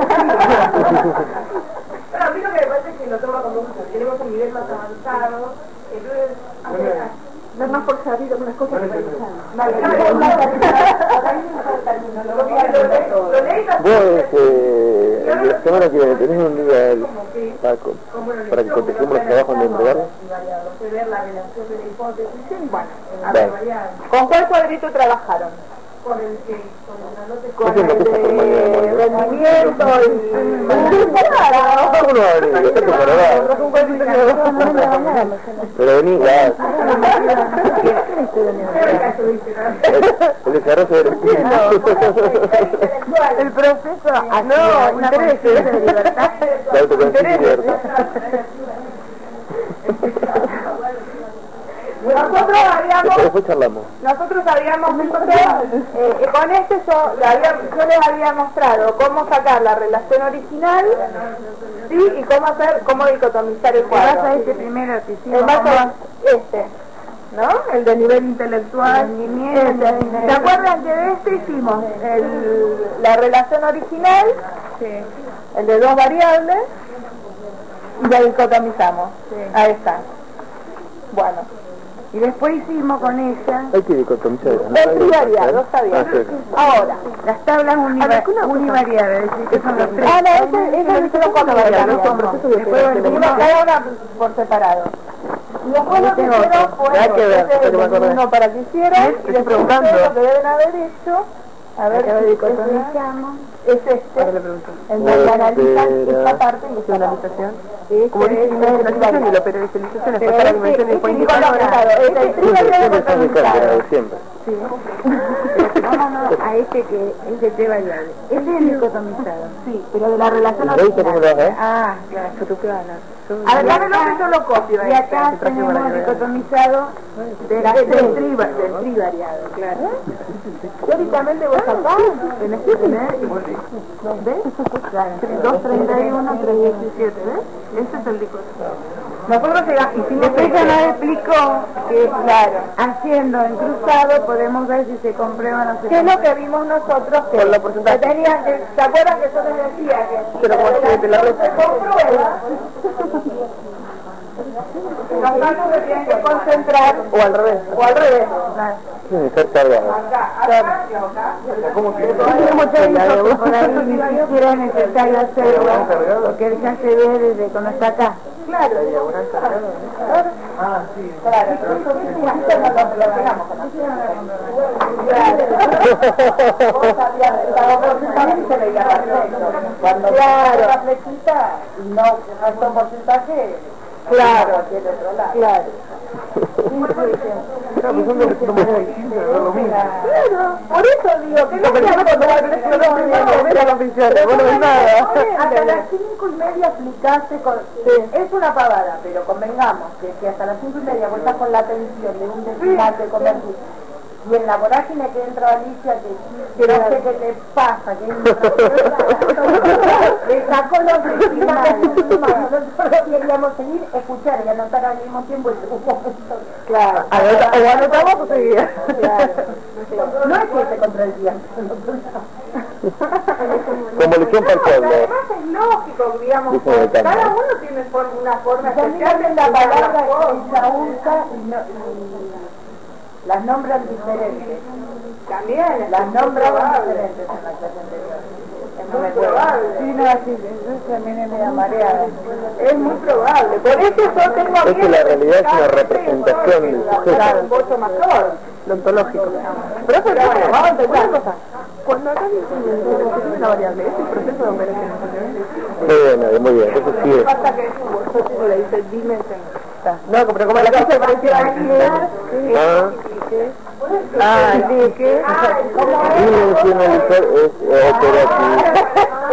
Pero a mí lo que me parece es que nosotros cuando tenemos un nivel más avanzado, entonces... No es más por saber algunas cosas que vale, Vos, este, la semana que viene tenés un día para, para que contestemos los trabajos de entregarlos. Bueno, Vale. ¿con cuál cuadrito trabajaron? Con el que... Con el de rendimiento y... Uno abre, está tu pero vení, ya. El desarrollo del El proceso... Ah, no, interés de libertad. la autoconciencia y libertad. Nosotros habíamos... Después charlamos. Nosotros habíamos visto, eh, con este yo, le había- yo les había mostrado cómo sacar la relación original, ¿sí? Y cómo hacer, cómo dicotomizar el Vas a cuadro. este primero que hicimos. En base a este, ¿no? El de nivel intelectual. Este. ¿Se acuerdan que de este hicimos el, la relación original? Sí. El de dos variables, y la dicotomizamos. Sí. Ahí está. Bueno. Y después hicimos con ella Hay que dicotomizar. El trivariado, está bien. Ah, sí. Ahora. las tablas univa univariadas, es decir, que son los tres. Ah, no, ese, ese lo hicieron cuatro variables. Después hicimos cada una por separado. Y después lo que hicieron fue, Hay que ver, ese es pero me el acordé. uno para que hicieron, y Estoy después preguntando. ustedes lo que deben haber hecho, a ver, Acá si dicotomizamos. es este, Ahora le pregunto. en donde analizan Espera. esta parte y esta parte. Analización. Este Como dice, es el dimensionalización y la trivariado. periodización es Pero pasar la este, dimensión y este después dicotomizado, indicar. este es el trivariado Siempre está mi dicotomizado. carga, siempre. Sí. Vámonos a este que es de tres variables. Este es dicotomizado. Sí, pero de la relación ¿Lo viste cómo lo original. vas a ver? Ah, claro, fotoplana. A ver, dámelo que yo lo copio. Y acá este. tenemos dicotomizado de Del del triva- del trivariado, claro. Teóricamente vos acá tenés que tener, ¿ves? Claro, dos treinta y uno, tres diecisiete, ¿ves? Ese es el dicotomizado. Nosotros llegamos, hicimos Después ya nos este. explicó que, claro, haciendo en cruzado podemos ver si se comprueba o no se ¿Qué es lo comprueba. que vimos nosotros? Que, Por los porcentajes. que tenían que, ¿se acuerdan que yo les decía que Pero como la siete, la relación ruta. se comprueba? Los datos se tienen que concentrar O al revés. o al revés. Claro. Tiene que ser cargado. Acá, acá y acá. ¿Cómo que? Hay muchos dicho que por ahí ni siquiera es necesario hacerlo, porque ya se ve desde cuando está acá. Claro. Ah, sí. Claro, eso viste, no lo pegamos con la Claro. Vos sabías, la porcentaje se veía perfecto. Cuando claro. La flechita, no, no es un porcentaje, claro, tiene otro lado. Claro. Claro, pues son dos son maneras distintas, no es lo mismo. Claro, por eso digo que no Pero yo no puedo tomar el teléfono, no, no, mira la oficial, vos no ves nada. hasta las cinco y media explicaste con... Es una pavada, pero convengamos que, que hasta las cinco y media vos estás con la atención de un desplante convertido. Y en la vorágine que entra Alicia, que, que no sé qué le pasa, que le sacó los decimales. Nosotros queríamos seguir, escuchar y anotar al mismo tiempo y un momento. Claro. O anotamos o seguía. Claro. No es que se contra el día. Como lección para el pueblo. Además es lógico, digamos, Dice el canto. cada uno tiene forma- una forma especial de la explicar palabra las cosas. que ella usa y, no, y las nombran diferentes. También, Las es muy nombran probable. diferentes en la clase anterior. Es muy probable. Sí, no, así, yo también es media mareada. Es muy probable. Por eso yo tengo Es que miedo la de realidad es una explicar representación que del la sujeto. cosa es un poco mayor. Lo ontológico. Pero eso Pero bueno, vamos a entender una cosa. Cuando acá dice la variable, ¿es el proceso de operacionalización? Muy bien, muy bien. Entonces sí es. Pasa que vosotros le dice dimensional. No, pero como la cosa parecía Ah, Ah, de que... dimensionalizar es eh, operativo.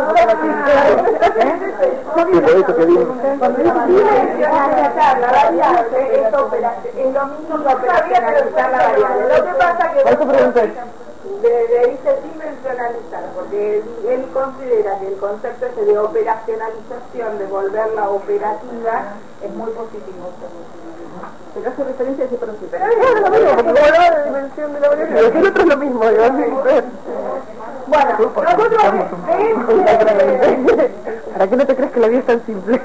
Sí, por eso que digo. Dimensionalizar la variable es operación, es lo mismo que operacionalizar la variable. Lo que pasa que Eso pregunté. le, le dice dimensionalizar, porque él, él considera que el concepto ese de operacionalización, de volverla operativa, es muy positivo. Pero hace referencia a ese proceso. Pero es lo mismo, porque como hablaba de dimensión de la variable, el otro es lo mismo, digamos. Bueno, nosotros de este... ¿Para qué no te crees que la vida es tan simple?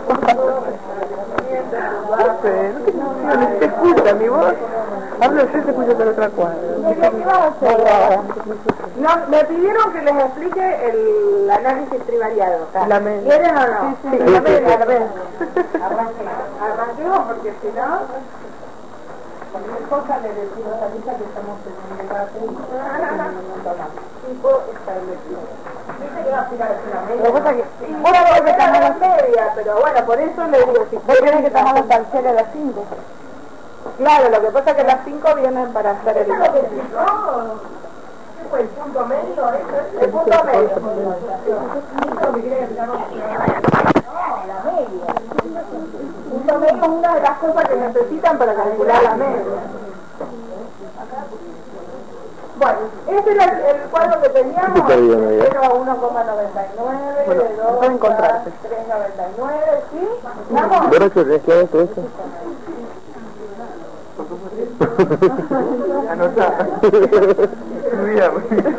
No sé, no te, te escucha mi voz. Hablo yo y te escucho por otra cuadra. No, me pidieron que les explique el análisis trivariado. La mente. ¿Quieren o no? Sí, sí, la sí, mente, sí. la mente. Arranquemos porque si no... Cualquier cosa le decimos a Lisa que estamos en un debate y Tipo establecido. dice que va a aspirar a una Lo que pasa es que... Bueno, porque estamos en media, pero bueno, por eso le digo... Si ¿Vos querés que estamos los parciales a las cinco? Claro, lo que pasa es que las cinco vienen para hacer el... ¿Qué fue el punto medio? ¿Eso es El punto medio. lo que quiere que tengamos? No, la media. Punto medio es una de las cosas que necesitan para calcular la media. Bueno, ese era el, el cuadro que teníamos, Súper bien, ahí, ¿eh? era uno coma noventa y nueve, Bueno, de dos pueden encontrarse. a tres coma noventa y nueve, ¿sí? ¿Vamos? ¿Vos no tenés claro todo eso? Anotá. Mira,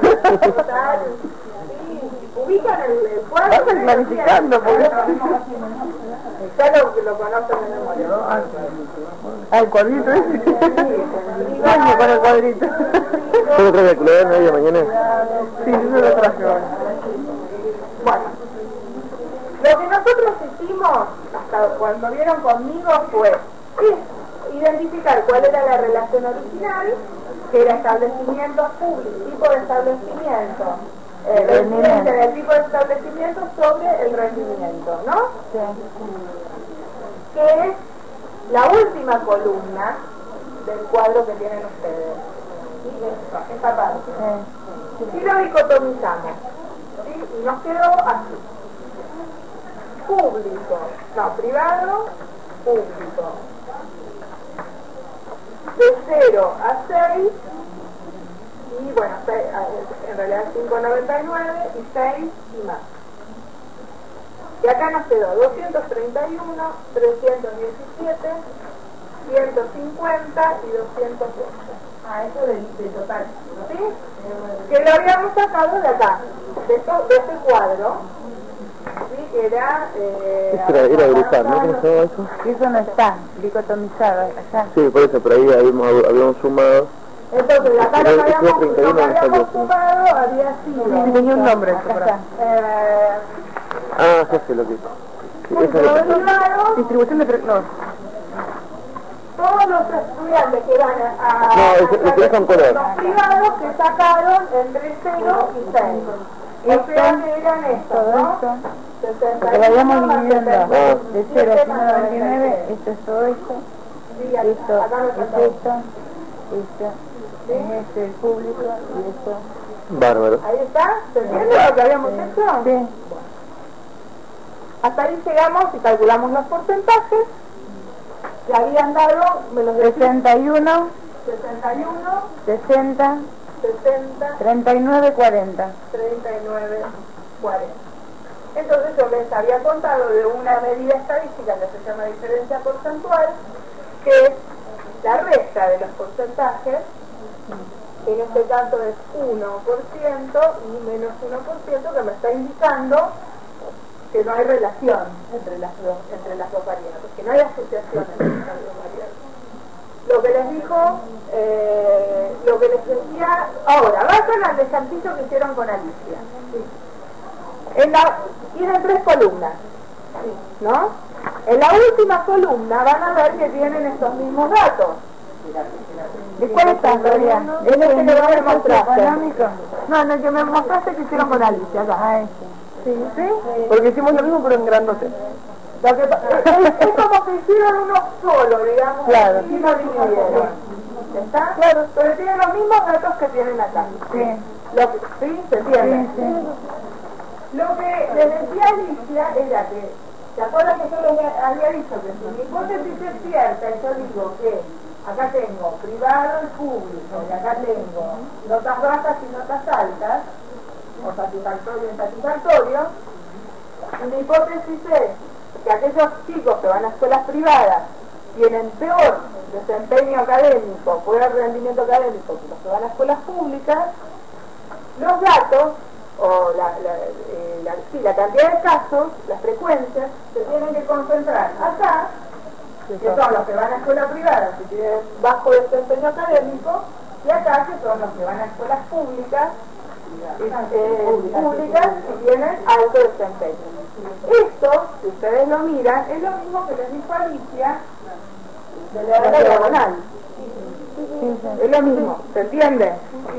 Ubican el, el cuadro. Vayan planificando, porque... Ya lo, lo conocen de memoria. Ah, el cuadrito ese. Baño con el cuadrito. ¿Yo no traigo calculadora media mañana? Sí, yo lo traje ahora. Bueno, lo que nosotros hicimos hasta cuando vieron conmigo fue sí, identificar cuál era la relación original, que era establecimientos públicos, tipo de establecimiento, eh, la influencia del tipo de establecimiento sobre el rendimiento, ¿no? Sí. Que es la última columna del cuadro que tienen ustedes. ¿Sí? Esta, esta parte. Si lo dicotomizamos, ¿sí? Y nos quedó así. Público, no, privado, público. De cero a seis, y bueno, seis, en realidad cinco coma noventa y nueve y seis y más. Y acá nos quedó doscientos treinta y uno, trescientos diecisiete, ciento cincuenta y doscientos ocho. Ah, eso de, de total. ¿Sí? Que lo habíamos sacado de acá, de, esto, de este cuadro. Sí, que era... Eh, Era, era brutal, ¿no? ¿Cómo se llama eso? Eso no está dicotomizado allá. Sí, por eso, por ahí habíamos, habíamos sumado. Entonces, acá Pero lo que ese habíamos, treinta y lo uno que me salió habíamos así. sumado había sido... Sí, tenía un nombre eso, Acá pero... está. Eh, Ah, ya sé lo que... Sí, eso es lo los que... privados, Distribución de... pre- No. todos los estudiantes que van a... No, ese- ese es con color. Los privados que sacaron entre cero y seis. O sea que eran estos, ¿no? Porque lo habíamos dividido en dos. Ah. De cero a ciento noventa y nueve, esto es todo esto, Sí, acá- esto acá lo es sacamos. esto, esto es este el público y esto. Bárbaro. Ahí está, ¿se entiende lo que habíamos hecho? Sí. Hasta ahí llegamos y calculamos los porcentajes que habían dado, me los decís. sesenta y uno, sesenta y uno, sesenta, sesenta, treinta y nueve, cuarenta. treinta y nueve, cuarenta. Entonces yo les había contado de una medida estadística que se llama diferencia porcentual, que es la resta de los porcentajes. En este caso es uno por ciento y menos uno por ciento, que me está indicando que no hay relación entre las dos, entre las dos variables, que no hay asociación entre las dos variables. Lo que les dijo, eh, lo que les decía, ahora, vayan al ejercicio que hicieron con Alicia. ¿Sí? En la, tienen tres columnas, ¿no? En la última columna van a ver que tienen estos mismos datos. ¿De cuál está, Gloria? Es el que me va a mostrar. No, no, que me mostraste que hicieron con Alicia, acá. Ah, ese. Sí, ¿sí? Porque hicimos lo mismo pero en grandote. Lo que, es, es como que hicieron uno solo, digamos, Claro. y lo dividieron. ¿Está? Claro. Pero tienen los mismos datos que tienen acá. Sí. Lo que, ¿Sí? ¿Se entiende? Sí, sí. Lo que les decía Alicia era que, ¿se acuerdan que yo les había dicho que si mi hipótesis es cierta y yo digo que acá tengo privado y público, y acá tengo notas bajas y notas altas, o satisfactorio y insatisfactorio, y mi hipótesis es que aquellos chicos que van a escuelas privadas tienen peor desempeño académico, peor rendimiento académico que los que van a escuelas públicas, los datos, o la, la, eh, la, sí, la cantidad de casos, las frecuencias, se tienen que concentrar acá, que son los que van a escuela privada que tienen bajo desempeño académico, y acá que son los que van a escuelas públicas eh, públicas y tienen alto desempeño. Esto, si ustedes lo miran, es lo mismo que les dijo Alicia de la diagonal. Es lo mismo, ¿se entiende?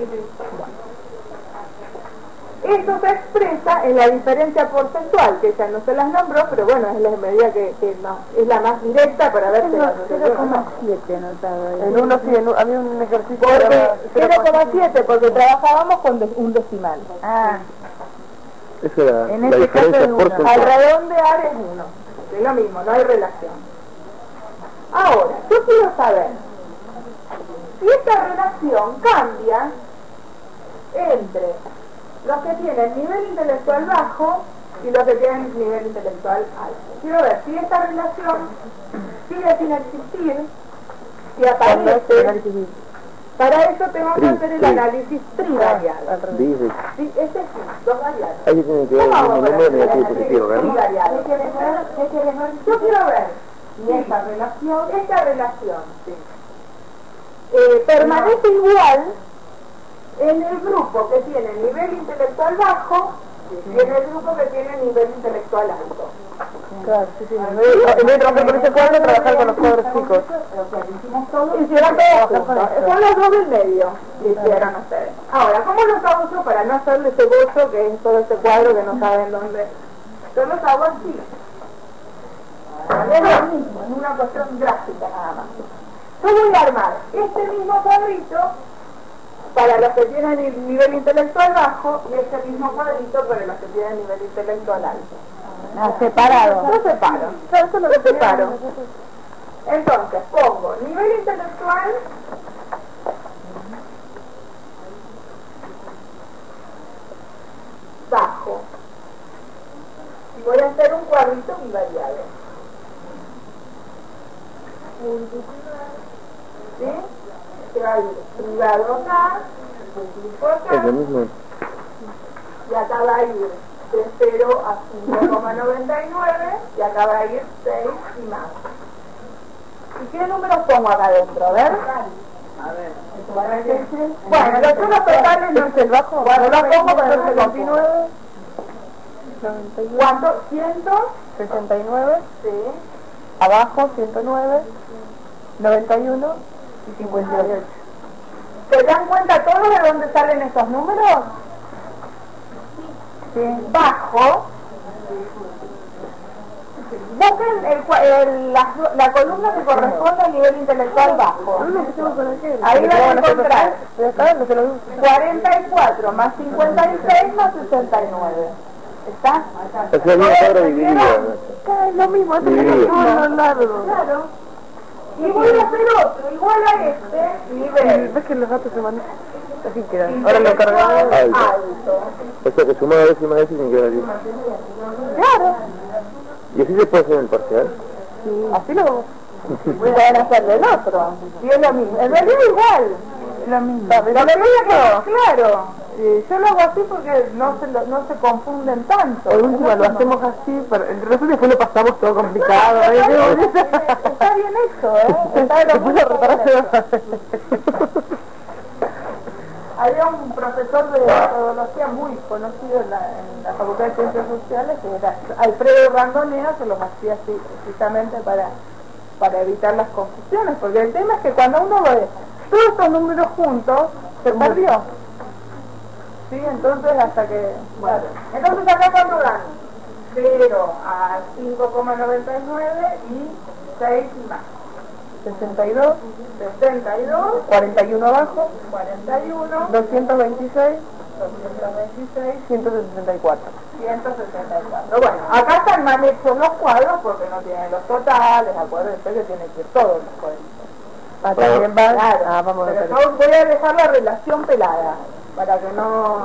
Esto se expresa en la diferencia porcentual, que ya no se las nombró, pero bueno, es la medida que, que no, es la más directa para ver si cero coma siete anotado ahí. En uno sí, en un, había un ejercicio porque cero coma siete, porque trabajábamos con de, un decimal. Ah, Esa era En la este caso diferencia es uno. Al porcentual. redondear es uno, es lo mismo, no hay relación. Ahora, yo quiero saber si esta relación cambia entre los que tienen nivel intelectual bajo y los que tienen nivel intelectual alto. Quiero ver si esta relación sigue sin existir, si aparece. Para eso tengo que Tri, hacer el tri. análisis trivarial. Dice, Sí, ese sí, dos variables. ahí tiene que ver el mismo número negativo y positivo, ¿verdad? Trivarial. ¿Qué quieres ver? ¿Qué quieres ver? Yo quiero ver si esta relación, esta relación, sí, eh, permanece igual en el grupo que tiene nivel intelectual bajo y en el grupo que tiene nivel intelectual alto. Claro, sí, sí. En vez de trabajar con ese cuadro, trabajar con los cuadros chicos. Hicieron todo junto. Son los dos del medio que hicieron ustedes. Ahora, ¿cómo los hago yo para no hacerle ese bolso que es todo este cuadro que no saben dónde? Yo los hago así. Es lo mismo, es una cuestión gráfica nada más. Yo voy a armar este mismo cuadrito para los que tienen el nivel intelectual bajo y este mismo cuadrito para los que tienen nivel intelectual alto. ah, separado. Lo separo, eso lo separo. Entonces pongo nivel intelectual bajo y voy a hacer un cuadrito bivariado. ¿Sí? Que va a ir privado acá, público acá, Es lo mismo. y acá va a ir de cero a cinco coma noventa y nueve y acá va a ir seis y más. ¿Y qué números pongo acá adentro? A ver. Bueno, los números totales no es el bajo. Bueno, los pongo para que se continúe. ¿Cuánto? ¿Ciento? sesenta y nueve, Sí. abajo ciento nueve, noventa y uno y cincuenta y ocho. ¿Se dan cuenta todos de dónde salen esos números? Sí. Bajo. Busquen el, cua- el, la, la columna que corresponde al nivel intelectual bajo. Ahí van a encontrar cuarenta y cuatro más cincuenta y seis más sesenta y nueve. ¿Está? Es la misma cuadra dividida. Es lo mismo, es Dividido. lo largo. Claro. Y voy a hacer otro, igual a este, nivel. ¿Ves que los datos se manejan? Así quedan. Ahora lo cargamos. Alto. Alto. O sea que sumar a veces y más veces sin quedar aquí. Claro. ¿Y así se puede hacer en el parcial? Así lo pueden hacer del otro. Y es lo mismo. En realidad igual. Lo mismo. Lo que pasa que, claro, eh, yo lo hago así porque no se, lo- no se confunden tanto. Por último lo hacemos así, pero después después lo pasamos todo complicado. Claro, ¿eh? está, bien, está bien hecho, ¿eh? Está de lo Se puso a muy bien repararse. hecho. Había un profesor de metodología muy conocido en la, en la Facultad de Ciencias Sociales, que era Alfredo Randonea, que los hacía así precisamente para, para evitar las confusiones, porque el tema es que cuando uno ve todos estos números juntos, se perdió. Sí, entonces hasta que... Bueno, entonces acá cuando dan cero a cinco coma noventa y nueve y seis y más. sesenta y dos, sesenta y dos, cuarenta y uno abajo, cuarenta y uno, doscientos veintiséis, doscientos veintiséis, ciento sesenta y cuatro. ciento sesenta y cuatro. Bueno, acá están mal hechos los cuadros porque no tienen los totales, acuérdense que tiene que ir todos los cuadros. Ah, también va. Claro, Ah, vamos a pero ver. yo voy a dejar la relación pelada para que no...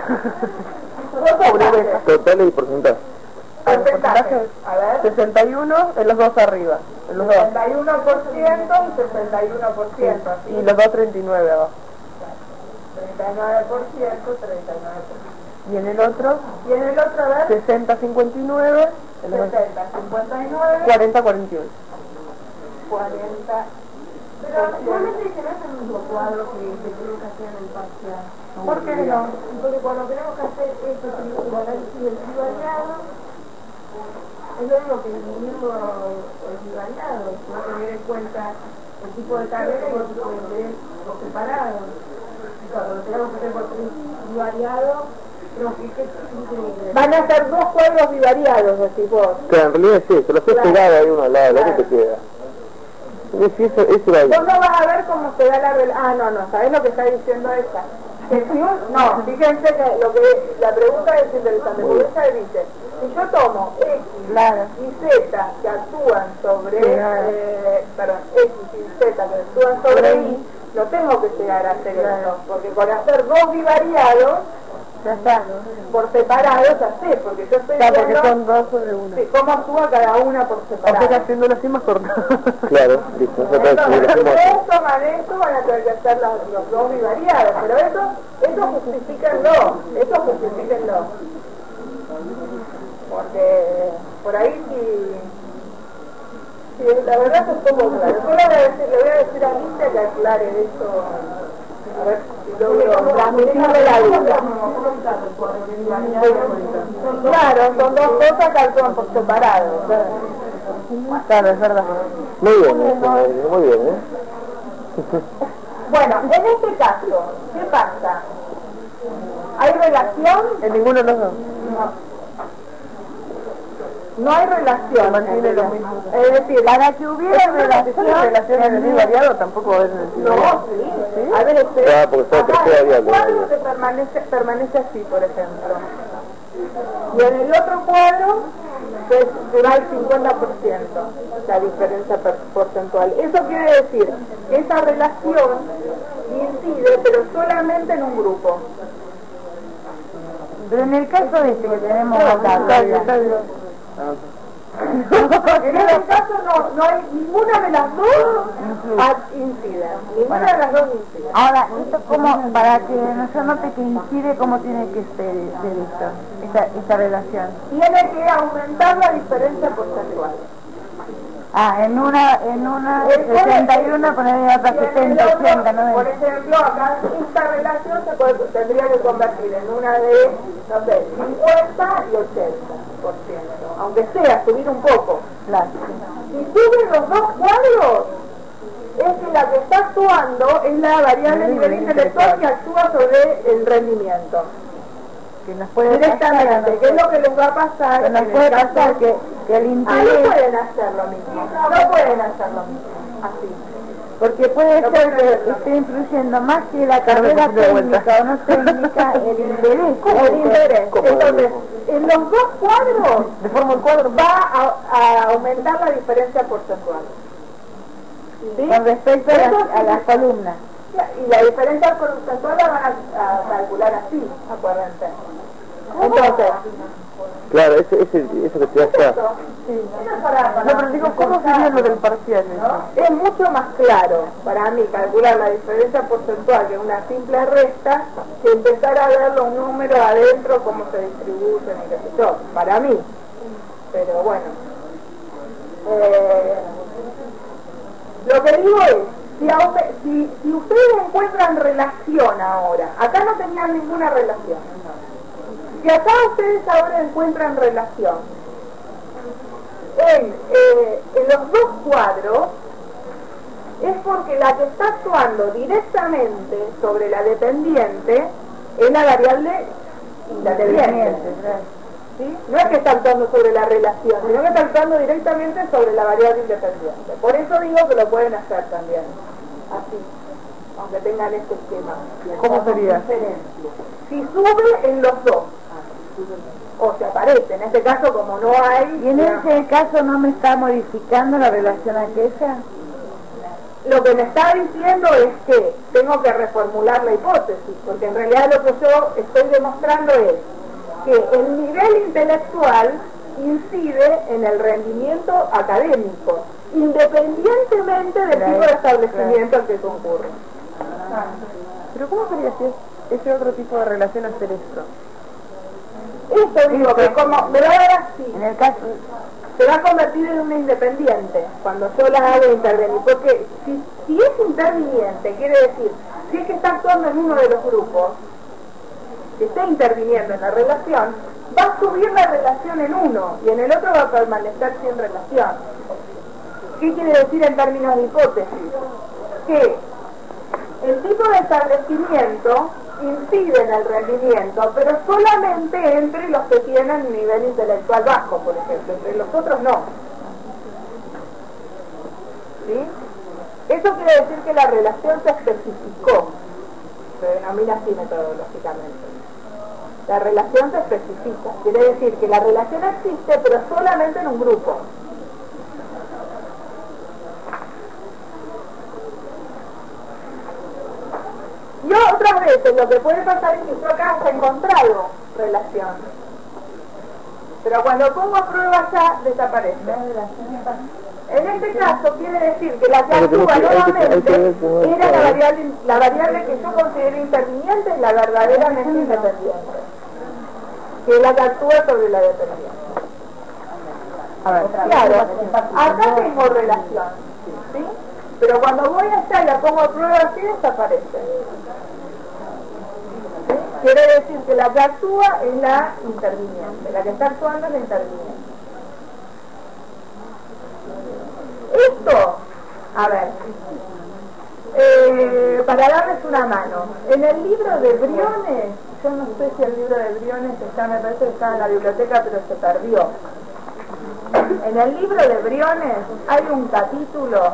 Pobreza. Totales y porcentajes. Porcentajes. A ver, sesenta y uno en los dos arriba, en los dos. sesenta y uno por ciento y sesenta y uno por ciento. ¿sí? Y los dos treinta y nueve abajo. treinta y nueve por ciento, treinta y nueve por ciento. Y en el otro, Y en el otro, a ver, sesenta cincuenta y nueve, en los dos, sesenta, cincuenta y nueve, cuarenta cuarenta y uno. cuarenta. Pero realmente que no es el mismo cuadro que se tiene que hacer en el parcial. ¿Por qué no? Porque cuando tenemos que hacer este el análisis del trivariado, es lo mismo que dividiendo el trivariado, no tener en cuenta el tipo de carrera y el tipo de interés por separado. Cuando lo tenemos que hacer por trivariado, creo que ¿qué tiene que ver? Van a ser dos cuadros bivariados, decís vos. Claro, en realidad sí, se lo haces Claro. pegado ahí uno al lado, lo Claro. que te queda. Y si eso, eso era ahí. Vos no vas a ver cómo se da la relación. Ah, no, no, ¿sabés lo que está diciendo esta? Que si un- no, fíjense que, lo que la pregunta es interesante, porque ella dice, si yo tomo X y Z que actúan sobre, eh, perdón, X y Z que actúan sobre Y, no tengo que llegar a hacer eso, porque con hacer dos bivariados, Ya está. por separado, ya sé, porque yo estoy Está, porque viendo son dos sobre uno. sí, cómo actúa cada una por O sea que separado. haciéndolo así más corto. Claro, listo. Nosotros Entonces, si lo hacemos de así. esto a esto van a tener que hacer los, los dos bivariados, pero eso, eso justifíquenlo, eso justifíquenlo. Porque por ahí si, si la verdad es un poco claro. Yo le voy a decir, le voy a decir a Alicia que aclare eso, a ver si logro transmitirle la duda. Claro, son dos cosas que actúan por separado. Claro, es verdad. Muy bien, eh, muy bien, ¿eh? Bueno, en este caso, ¿qué pasa? ¿Hay relación? En ninguno de los dos. No hay relación. Se mantiene lo mismo. Es decir, para que hubiera ¿Es una relación en relación... el bivariado? Tampoco va a haber en el bivariado. No, sí. A ver, este... Claro, porque está acá, tercera en el variable, cuadro ¿no? que permanece, permanece así, por ejemplo. Y en el otro cuadro pues, se va al cincuenta por ciento la diferencia per- porcentual. Eso quiere decir que esa relación incide, pero solamente en un grupo. Pero en el caso este que tenemos acá, En este caso no, no hay ninguna de las dos a- incide. Ninguna de las dos incide. ahora, esto como, para que no se note que incide, ¿cómo tiene que ser, ser esto, esta, esta relación? Tiene que aumentar la diferencia porcentual. Ah, en una, en una El cual- sesenta y uno poner en otra Y en el setenta, otro, ochenta, por noventa. ejemplo, acá esta relación se puede, tendría que convertir en una de, no sé, cincuenta y ochenta por ciento, aunque sea, subir un poco. Claro. Si suben los dos cuadros, es que la que está actuando es la variable de nivel intelectual que actúa sobre el rendimiento. Que nos puede Directamente, ¿qué es lo que les va a pasar? Que nos en el puede caso- pasar que, que el Ah, no interés, pueden hacer lo mismo, no pueden hacer lo mismo, así. porque puede No ser pueden hacerlo. que esté influyendo más que la carrera de vuelta. técnica o no técnica, el interés. El interés. Entonces, en los dos cuadros De forma el cuadro. va a, a aumentar la diferencia porcentual. ¿sí? Con respecto a las, a las columnas. Y la diferencia porcentual la van a, a calcular así, acuérdense. Entonces, Claro, ese, ese, eso que te da acá. sí, eso es para, para No, pero digo, ¿cómo sería lo del parcial? ¿no? Es mucho más claro para mí calcular la diferencia porcentual que una simple resta que empezar a ver los números adentro, cómo se distribuyen y qué sé yo, para mí. Pero bueno, eh, lo que digo es, si, a usted, si, si ustedes encuentran relación ahora, acá no tenían ninguna relación, si acá ustedes ahora encuentran relación en, eh, en los dos cuadros, es porque la que está actuando directamente sobre la dependiente es la variable independiente. ¿Sí? No es que está actuando sobre la relación, sino que está actuando directamente sobre la variable independiente. Por eso digo que lo pueden hacer también, así, aunque tengan este esquema. ¿Cómo sería? Si sube en los dos, o se aparece, en este caso como no hay... ¿Y en ese caso no me está modificando la relación aquella? Lo que me está diciendo es que tengo que reformular la hipótesis, porque en realidad lo que yo estoy demostrando es que el nivel intelectual incide en el rendimiento académico, independientemente del tipo de establecimiento al que concurre. Pero ¿cómo sería si es ese otro tipo de relación hacer esto? Eso digo, que como me va a dar así, En el caso, se va a convertir en una independiente cuando yo la haga intervenir, porque si, si es interviniente, quiere decir, si es que está actuando en uno de los grupos, que está interviniendo en la relación, va a subir la relación en uno y en el otro va a permanecer sin relación. ¿Qué quiere decir en términos de hipótesis? Que el tipo de establecimiento incide en el rendimiento, pero solamente entre los que tienen un nivel intelectual bajo, por ejemplo, entre los otros no. ¿Sí? Eso quiere decir que la relación se especificó, se denomina así metodológicamente. La relación se especifica, quiere decir que la relación existe, pero solamente en un grupo. Y otras veces lo que puede pasar es que yo acá haya encontrado relación, pero cuando pongo a prueba ya desaparece. En este caso quiere decir que la que actúa nuevamente era la variable, la variable que yo considero interviniente y la verdaderamente independiente, que es la que actúa sobre la dependiente. A ver, Claro, acá tengo relación, ¿sí? Pero cuando voy allá y la pongo a prueba así desaparece. ¿Sí? Quiere decir que la que actúa es la interviniente, la que está actuando es la interviniente. Esto, a ver, eh, para darles una mano, en el libro de Briones, yo no sé si el libro de Briones está, me parece que está en la biblioteca, pero se perdió. En el libro de Briones hay un capítulo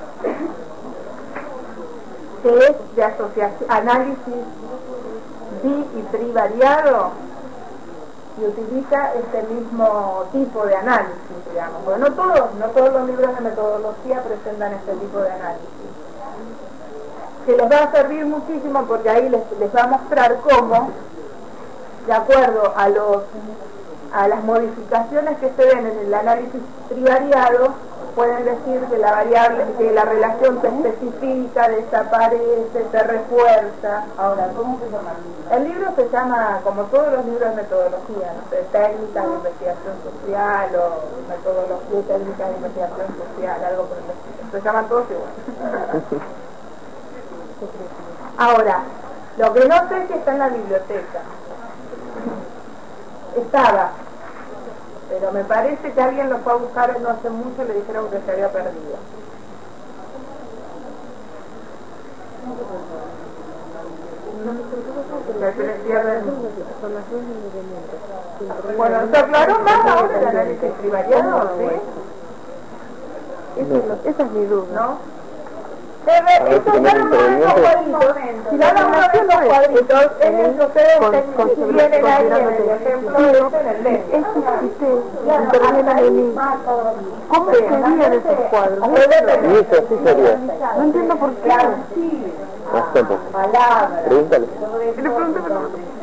que es de asociación, análisis bi y trivariado, y utiliza este mismo tipo de análisis, digamos. Bueno, no todos, no todos los libros de metodología presentan este tipo de análisis, que les va a servir muchísimo porque ahí les, les va a mostrar cómo, de acuerdo a los a las modificaciones que se ven en el análisis trivariado, pueden decir que la variable, que la relación se especifica, desaparece, se refuerza. Ahora, ¿cómo se llama el libro? El libro se llama, como todos los libros de metodología, no sé, técnicas de investigación social o metodología y técnicas de investigación social, algo por el estilo. Se llaman todos igual. Ahora, lo que no sé es si está en la biblioteca. Estaba, pero me parece que alguien lo fue a buscar no hace mucho y le dijeron que se había perdido. Bueno, ¿se aclaró más ahora el análisis trivariado? ¿Sí? esa es mi duda. ¿No? Eso ya no es como el momento. Si la evaluación los cuadritos, es el que ustedes tienen ahí en el ejemplo este en el lente. Interviene en el ¿Cómo serían esos cuadros? Y eso así sería. No entiendo por qué. Bastante. Pregúntale. Le pregunté, pero...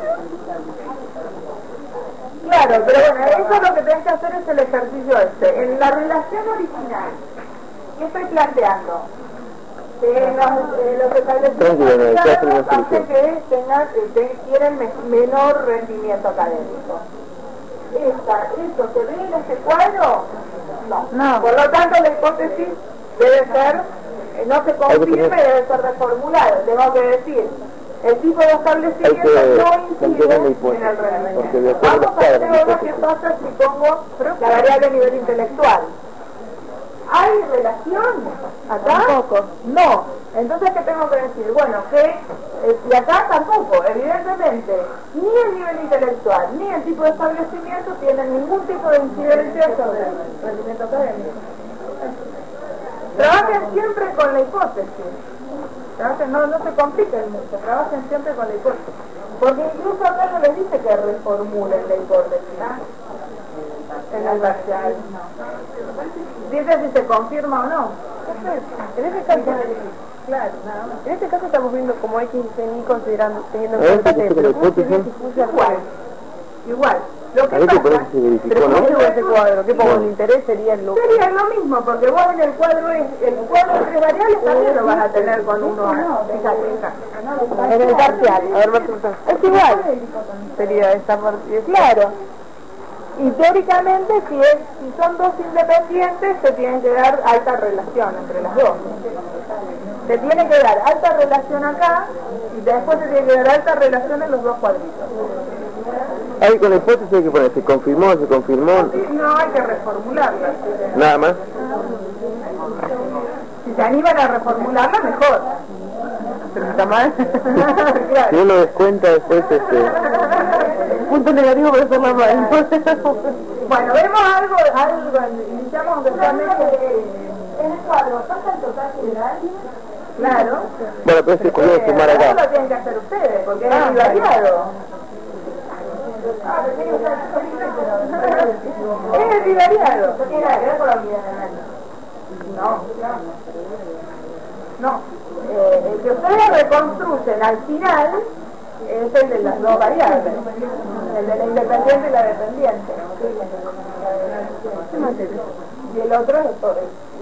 Claro, pero bueno, eso lo que tenés que hacer es el ejercicio este. En la relación original, ¿qué estoy planteando? Que los, eh, los establecimientos hace que tengan, eh, te- tienen me- menor rendimiento académico. Esta, ¿Esto se ve en este cuadro? No. No. Por lo tanto, la hipótesis debe ser, eh, no se confirme, debe ser reformulada. Tengo que decir, el tipo de establecimiento Hay que no mantener la incide hipótesis, en el rendimiento. porque de acuerdo a los Vamos a ver padres, la ahora qué hipótesis. pasa si pongo la variable nivel intelectual. ¿Hay relación acá? Tampoco. No. Entonces, ¿qué tengo que decir? Bueno, que, eh, y acá tampoco, evidentemente, ni el nivel intelectual, ni el tipo de establecimiento tienen ningún tipo de incidencia sobre el rendimiento académico. Trabajen siempre con la hipótesis. Trabajen, no, no se compliquen mucho, trabajen siempre con la hipótesis. Porque incluso acá no les dice que reformulen la hipótesis, ¿ah? En el parcial. Dice si se confirma o no. En este caso, Claro, nada más. en este caso estamos viendo como X y Y considerando, teniendo en A ver, cuenta ¿qué T, dice pero la ¿cómo sería hipótesis? si fuese al Igual. revés? Igual. Lo que A ver qué por pasa eso se verificó, Pero ¿cómo ¿no? llegó a ese cuadro? ¿Qué pongo el interés? Sería el lucro. sería lo mismo, porque vos en el cuadro es, el cuadro de tres variables también lo vas a tener con uno. Fíjate, fíjate. En el parcial, a ver, Marta, es igual. Sería esta parte. Claro. Y teóricamente, si, es, si son dos independientes, se tienen que dar alta relación entre las dos. Se tiene que dar alta relación acá y después se tiene que dar alta relación en los dos cuadritos. Ahí con la hipótesis hay que poner, se confirmó, se confirmó, No hay que reformularla. nada más. Si se animan a reformularla, mejor. Pero está mal. Claro. Si uno descuenta después, este... Punto negativo para hacerla mal. Bueno, vemos algo, algo, iniciamos totalmente en el cuadro, ¿pasa el total general? Claro. Bueno, pero se podía sumar Eso acá. lo tienen que hacer ustedes, porque es divariado. Es el divariado. No tiene nada que ver con la unidad de análisis. No, no. Eh, el que ustedes reconstruyen al final es el de las dos variables, el de la independiente y la dependiente. Y el otro es todo.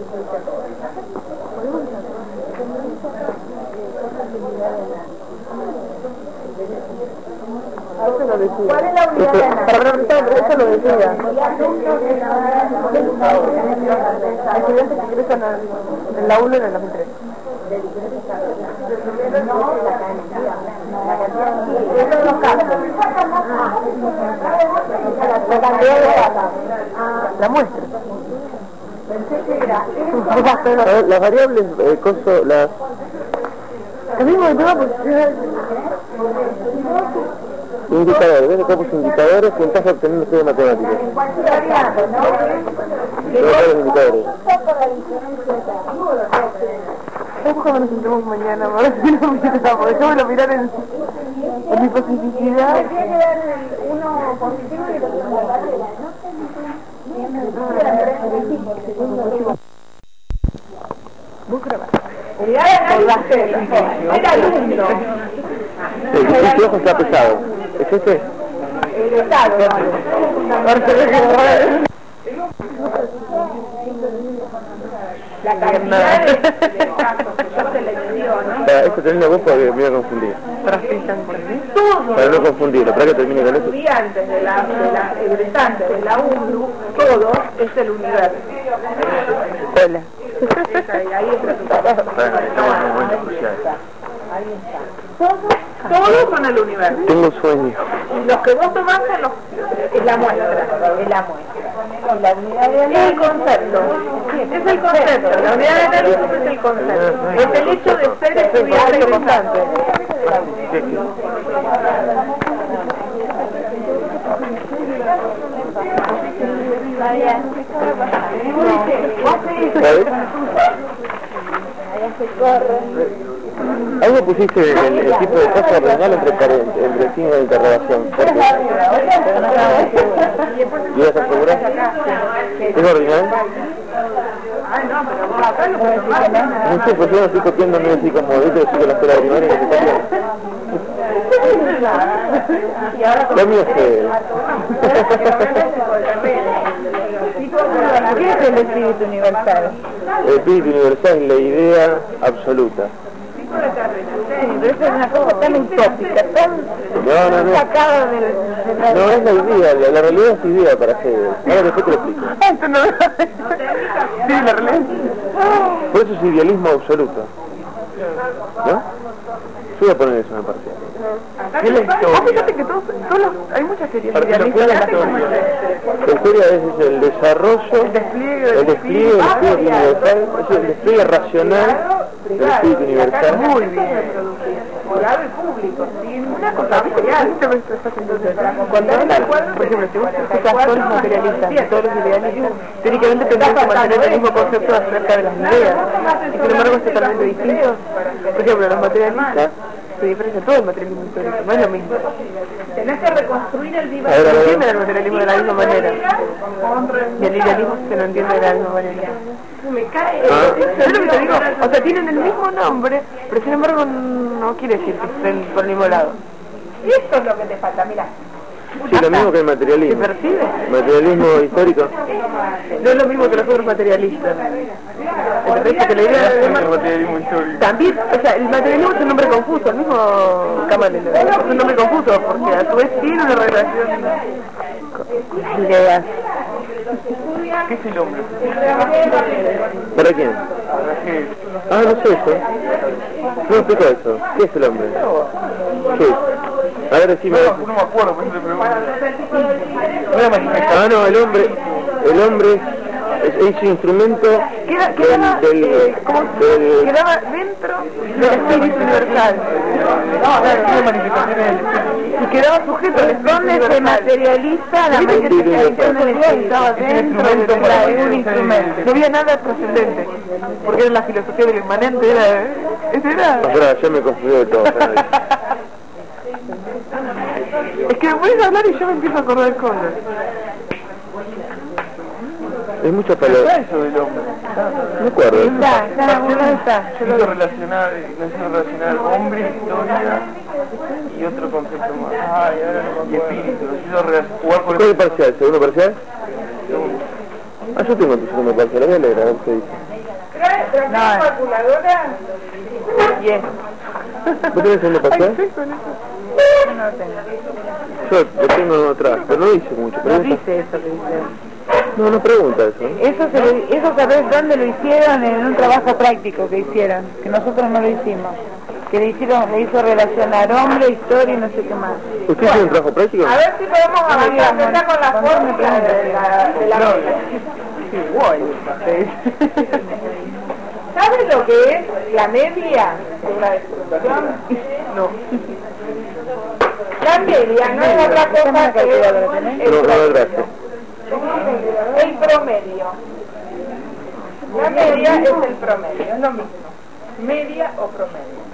Eso lo decía. ¿Cuál es la unidad de análisis? Para preguntar, eso lo decía. Estudiantes que ingresan al- en la uno y en la tres. Esos son los casos. La cantidad de data. La muestra. Pensé que era A ver, las variables, eh, coso, las... El mismo tema porque Indicadores, ¿ves? Acá puse indicadores, puntaje obteniendo estudio de matemáticas. cualquier variable, ¿no? Yo voy a los indicadores. es cuando nos sentemos mañana, para ver si lo miramos. Dejémoslo mirar en, en mi pacificidad. Tiene que dar el uno positivo y el otro negativo. Unidad de análisis, el alumno. El, este ojo está pesado. ¿Es este? El estado. La cantidad de, de casos que yo selecciono. Para esto tenés vos porque me voy a confundir. Todos Para no confundirlo, para que termine con los eso. estudiantes de la, de la egresantes de la U N R U, todos es el universo. Hola. Ahí, ahí está tu papá. Bueno, estamos en un momento crucial. Ahí está. Todos, todos son el universo. Tengo sueño. Y los que vos tomás son los, es la muestra, es la muestra. La unidad de análisis es el concepto. Es el concepto. La unidad de análisis es el concepto. Es el hecho de ser estudiante constante. ¿Sabes? Allá se corre. Ahí me pusiste el, el tipo de cosa original entre, pare- entre signos de interrogación. ¿Y vas a asegurar? ¿Es original? No sé, pues yo no estoy copiando ni así como yo te decía que la escuela primaria que se copia. Lo mío es que... ¿Qué es el espíritu universal? El espíritu universal es la idea absoluta. Sí, pero eso es una cosa tan utópica, tan No, no, no. sacada de, de la... No, es la idea, la, la realidad es idea para Hegel. Ahora después te lo explico. Esto no... Sí, la realidad. Por eso es idealismo absoluto. ¿No? Yo voy a poner eso en el parcial. ¿Qué es la historia? Fíjate que todos, todos los, hay muchas teorías idealistas. La historia es el desarrollo, El despliegue el despliegue del espíritu universal, es el despliegue racional del espíritu universal. Muy bien. Privado y público, sin una cosa ¿Viste que real. te ves entonces? Cuando hablas, por ejemplo, si vos escuchás todos los materialistas, todos los idealistas, teóricamente tendrían que mantener el mismo concepto acerca de las ideas. Y sin embargo es totalmente distinto. Por ejemplo, los materialistas se diferencian todo el materialismo histórico, no es lo mismo. Tenés que reconstruir el vivo. A ver, a No ver. entienden el materialismo de la misma manera. Y el idealismo se lo entiende de la misma manera. Me cae. Ah. ¿Sabes lo que te digo? O sea, tienen el mismo nombre, pero sin embargo no quiere decir que estén por el mismo lado. Y esto es lo que te falta, mira. Sí, lo mismo que el ¿Se materialismo. percibe? Materialismo histórico. No es lo mismo que los otros materialistas. Me parece que la idea del materialismo histórico. También, o sea, el materialismo es un nombre confuso, el mismo Camanelo. Es un nombre confuso porque a su vez tiene una relación con las ideas. ¿Qué es el hombre? ¿Para quién? Ah, no sé eso. No me explico eso. ¿Qué es el hombre? ¿Qué? A ver, decime. No me acuerdo, por eso le pregunto. Ah, no, el hombre, el hombre es, es un instrumento Queda, del, quedaba, del, eh, como del- quedaba dentro del espíritu universal. No, claro, tiene manifestaciones del espíritu. Y quedaba sujeto al espíritu ¿Dónde se universal. materializa la Sí, sí, sí, manifestación del espíritu? Estaba Es un dentro instrumento de para la- que un instrumento. No había nada trascendente, porque era la filosofía del inmanente, era... Ese era... Pará, ya me confundí de todo. Es que me puedes hablar y yo me empiezo a acordar cosas. Es mucha palabra. Eso del hombre. No me acuerdo. Está, está, uno está. Yo lo relacionar, no sé relacionar hombre, historia y otro concepto más. Ay, ahora no me acuerdo. Y espíritu, lo hizo jugar con ¿Cuál es el parcial? ¿Segundo parcial? Ah, yo tengo tu segundo parcial. Lo voy a leer, a ver qué dice. ¿Traes No. calculadora? Bien. ¿Vos tenés segundo parcial? No lo tengo. Yo lo tengo atrás, pero no dice mucho. No Pregunta. dice eso que dice. No, no pregunta eso. ¿eh? Eso, se lo- eso sabés dónde lo hicieron, en un trabajo práctico que hicieron, que nosotros no lo hicimos. Que le hicieron, le hizo relacionar hombre, historia y no sé qué más. ¿Usted tiene un trabajo práctico? A ver si podemos avanzar digamos, ya con la cuando me fórmula de la, de la regla. ¿Sabes lo que es la media de una destrucción? No. La media no es otra cosa que No, el, no, gracias. el promedio. La media es el promedio, es lo mismo. Media o promedio.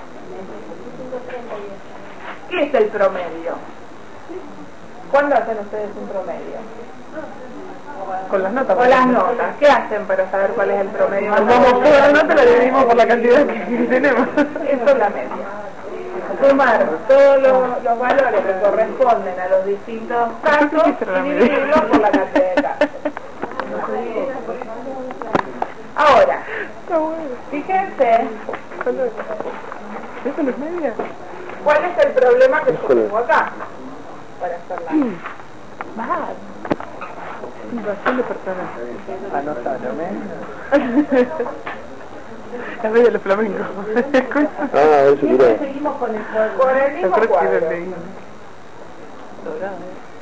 ¿Qué es el promedio? ¿Cuándo hacen ustedes un promedio? Con las notas. Con las notas. ¿Qué hacen para saber cuál es el promedio? Vamos toda la nota, la dividimos por la cantidad que tenemos. Eso es la media. Sumar todos los, los valores que corresponden a los distintos casos y dividirlos por la cantidad de casos. Ahora, fíjense ¿Eso no es media? cuál es el problema que yo tengo acá para hacerla. Invasión de personas. Anotalo, La media de los flamencos. Ah, eso quiero. Seguimos con el, con el Yo mismo creo que cuadro. era leído. Dorado.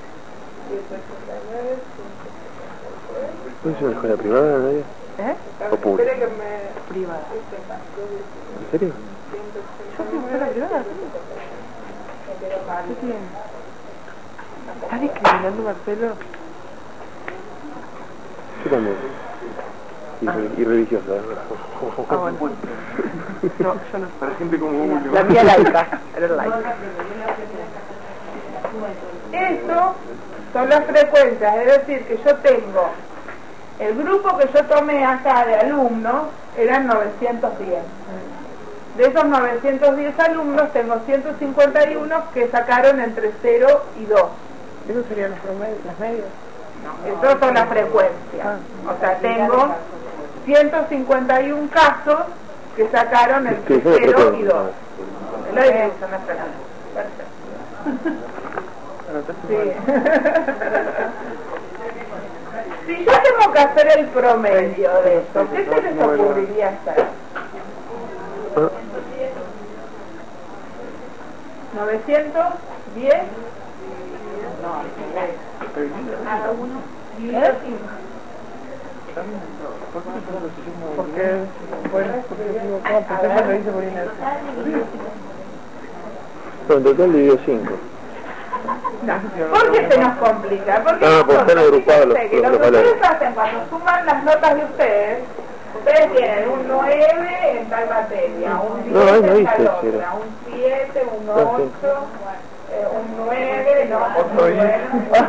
¿Puede ser una escuela privada, Nadia? ¿Eh? ¿O pública? Espere que me... Privada. ¿En serio? Yo fui a escuela privada. ¿Qué tiene? ¿Estás discriminando, Marcelo? Yo también. y, y religiosa. Ah, bueno. No, yo no. Para gente como Julio. La mía laica, era laica. Eso son las frecuencias, es decir, que yo tengo, el grupo que yo tomé acá de alumnos eran novecientos diez. De esos novecientos diez alumnos tengo ciento cincuenta y uno que sacaron entre cero y dos. ¿Esos serían los promedios, las medias? No, esas son las frecuencias. O sea, tengo ciento cincuenta y uno casos que sacaron entre cero y dos. Es la división de frecuencia. Perfecto. Sí. Si yo tengo que hacer el promedio de esto, ¿qué se les ocurriría hacer? novecientos diez cada uno dividido cinco. Porque, bueno, porque digo, ¿cómo? Porque eso lo hice por inercia. No, en total dividido cinco. ¿Por qué se nos complica? Porque Ah, pues están agrupados los, que los, lo los que valores. ustedes hacen cuando suman las notas de ustedes, ustedes tienen un nueve en tal materia, un No, ahí diez no en tal dice, otra, cero. un siete, un Ah, sí. ocho, eh, un nueve, no, un Ocho. nueve.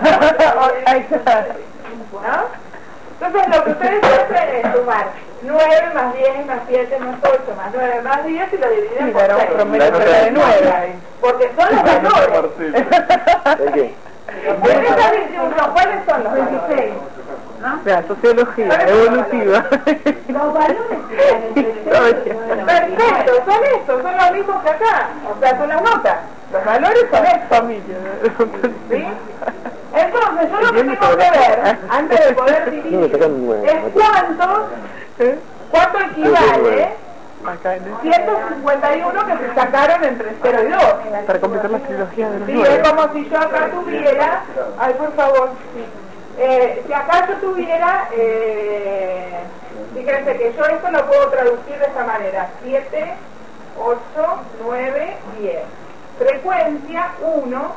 ¿No? Entonces lo que ustedes hacen es sumar nueve más diez más siete más ocho más nueve más diez y lo dividen Sí, por era un seis. promedio de nueve. Porque son los valores. ¿De qué? En esa distribución, ¿cuáles son los veintiséis? O sea, sociología evolutiva. Los valores están entre el Perfecto, son estos, son los mismos que acá. O sea, son las notas. Los valores son estos. Familia. ¿Sí? Entonces, yo lo que tengo que ver, antes de poder No, me dividir, sacan nueve. es cuánto, cuánto equivale Acá en el... ciento cincuenta y uno que se sacaron entre cero y dos. Para completar las trilogías de los Sí, nueve. es como si yo acá tuviera, ay por favor, sí. eh, si acá yo tuviera, eh, fíjense que yo esto lo puedo traducir de esta manera, siete, ocho, nueve, diez. Frecuencia uno,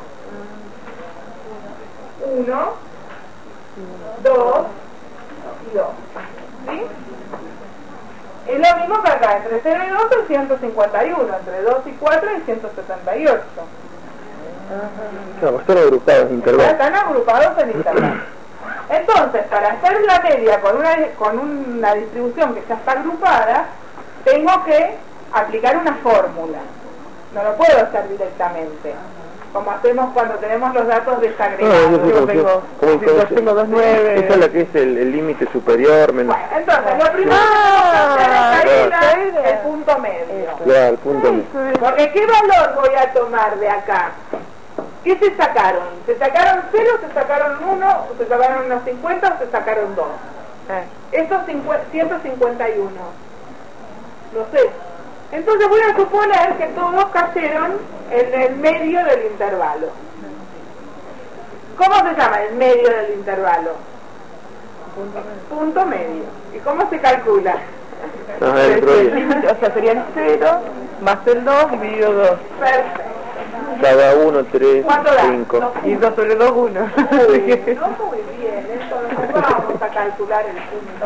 uno, dos y dos. ¿Sí? Es lo mismo que acá, entre cero y dos es ciento cincuenta y uno, entre dos y cuatro es ciento setenta y ocho. No, están agrupados en Ya intervalos. están agrupados en intervalos. Entonces, para hacer la media con una, con una distribución que ya está agrupada, tengo que aplicar una fórmula. No lo puedo hacer directamente, como hacemos cuando tenemos los datos No, desagregados. yo sé Yo cómo tengo, ¿cómo sí, yo tengo dos nueve. Esa es la que es el el límite superior, menos. Bueno, entonces, lo primero Ah, que tengo que hacer esa es idea. el punto medio. Claro, el punto medio. Porque ¿qué valor voy a tomar de acá? ¿Qué se sacaron? ¿Se sacaron cero, se sacaron uno, se sacaron unos cincuenta o se sacaron dos? Eh, Estos ciento cincuenta y uno. No sé. Entonces voy a suponer que todos cayeron en el medio del intervalo. ¿Cómo se llama el medio del intervalo? Punto medio. ¿Y cómo se calcula? Ah, el otro el día. límite, o sea, serían cero más el dos dividido dos. Perfecto. Cada uno, tres, ¿Cuánto da? cinco. No. Y dos sobre dos, uno. Uy, no muy bien, entonces vamos a calcular el punto.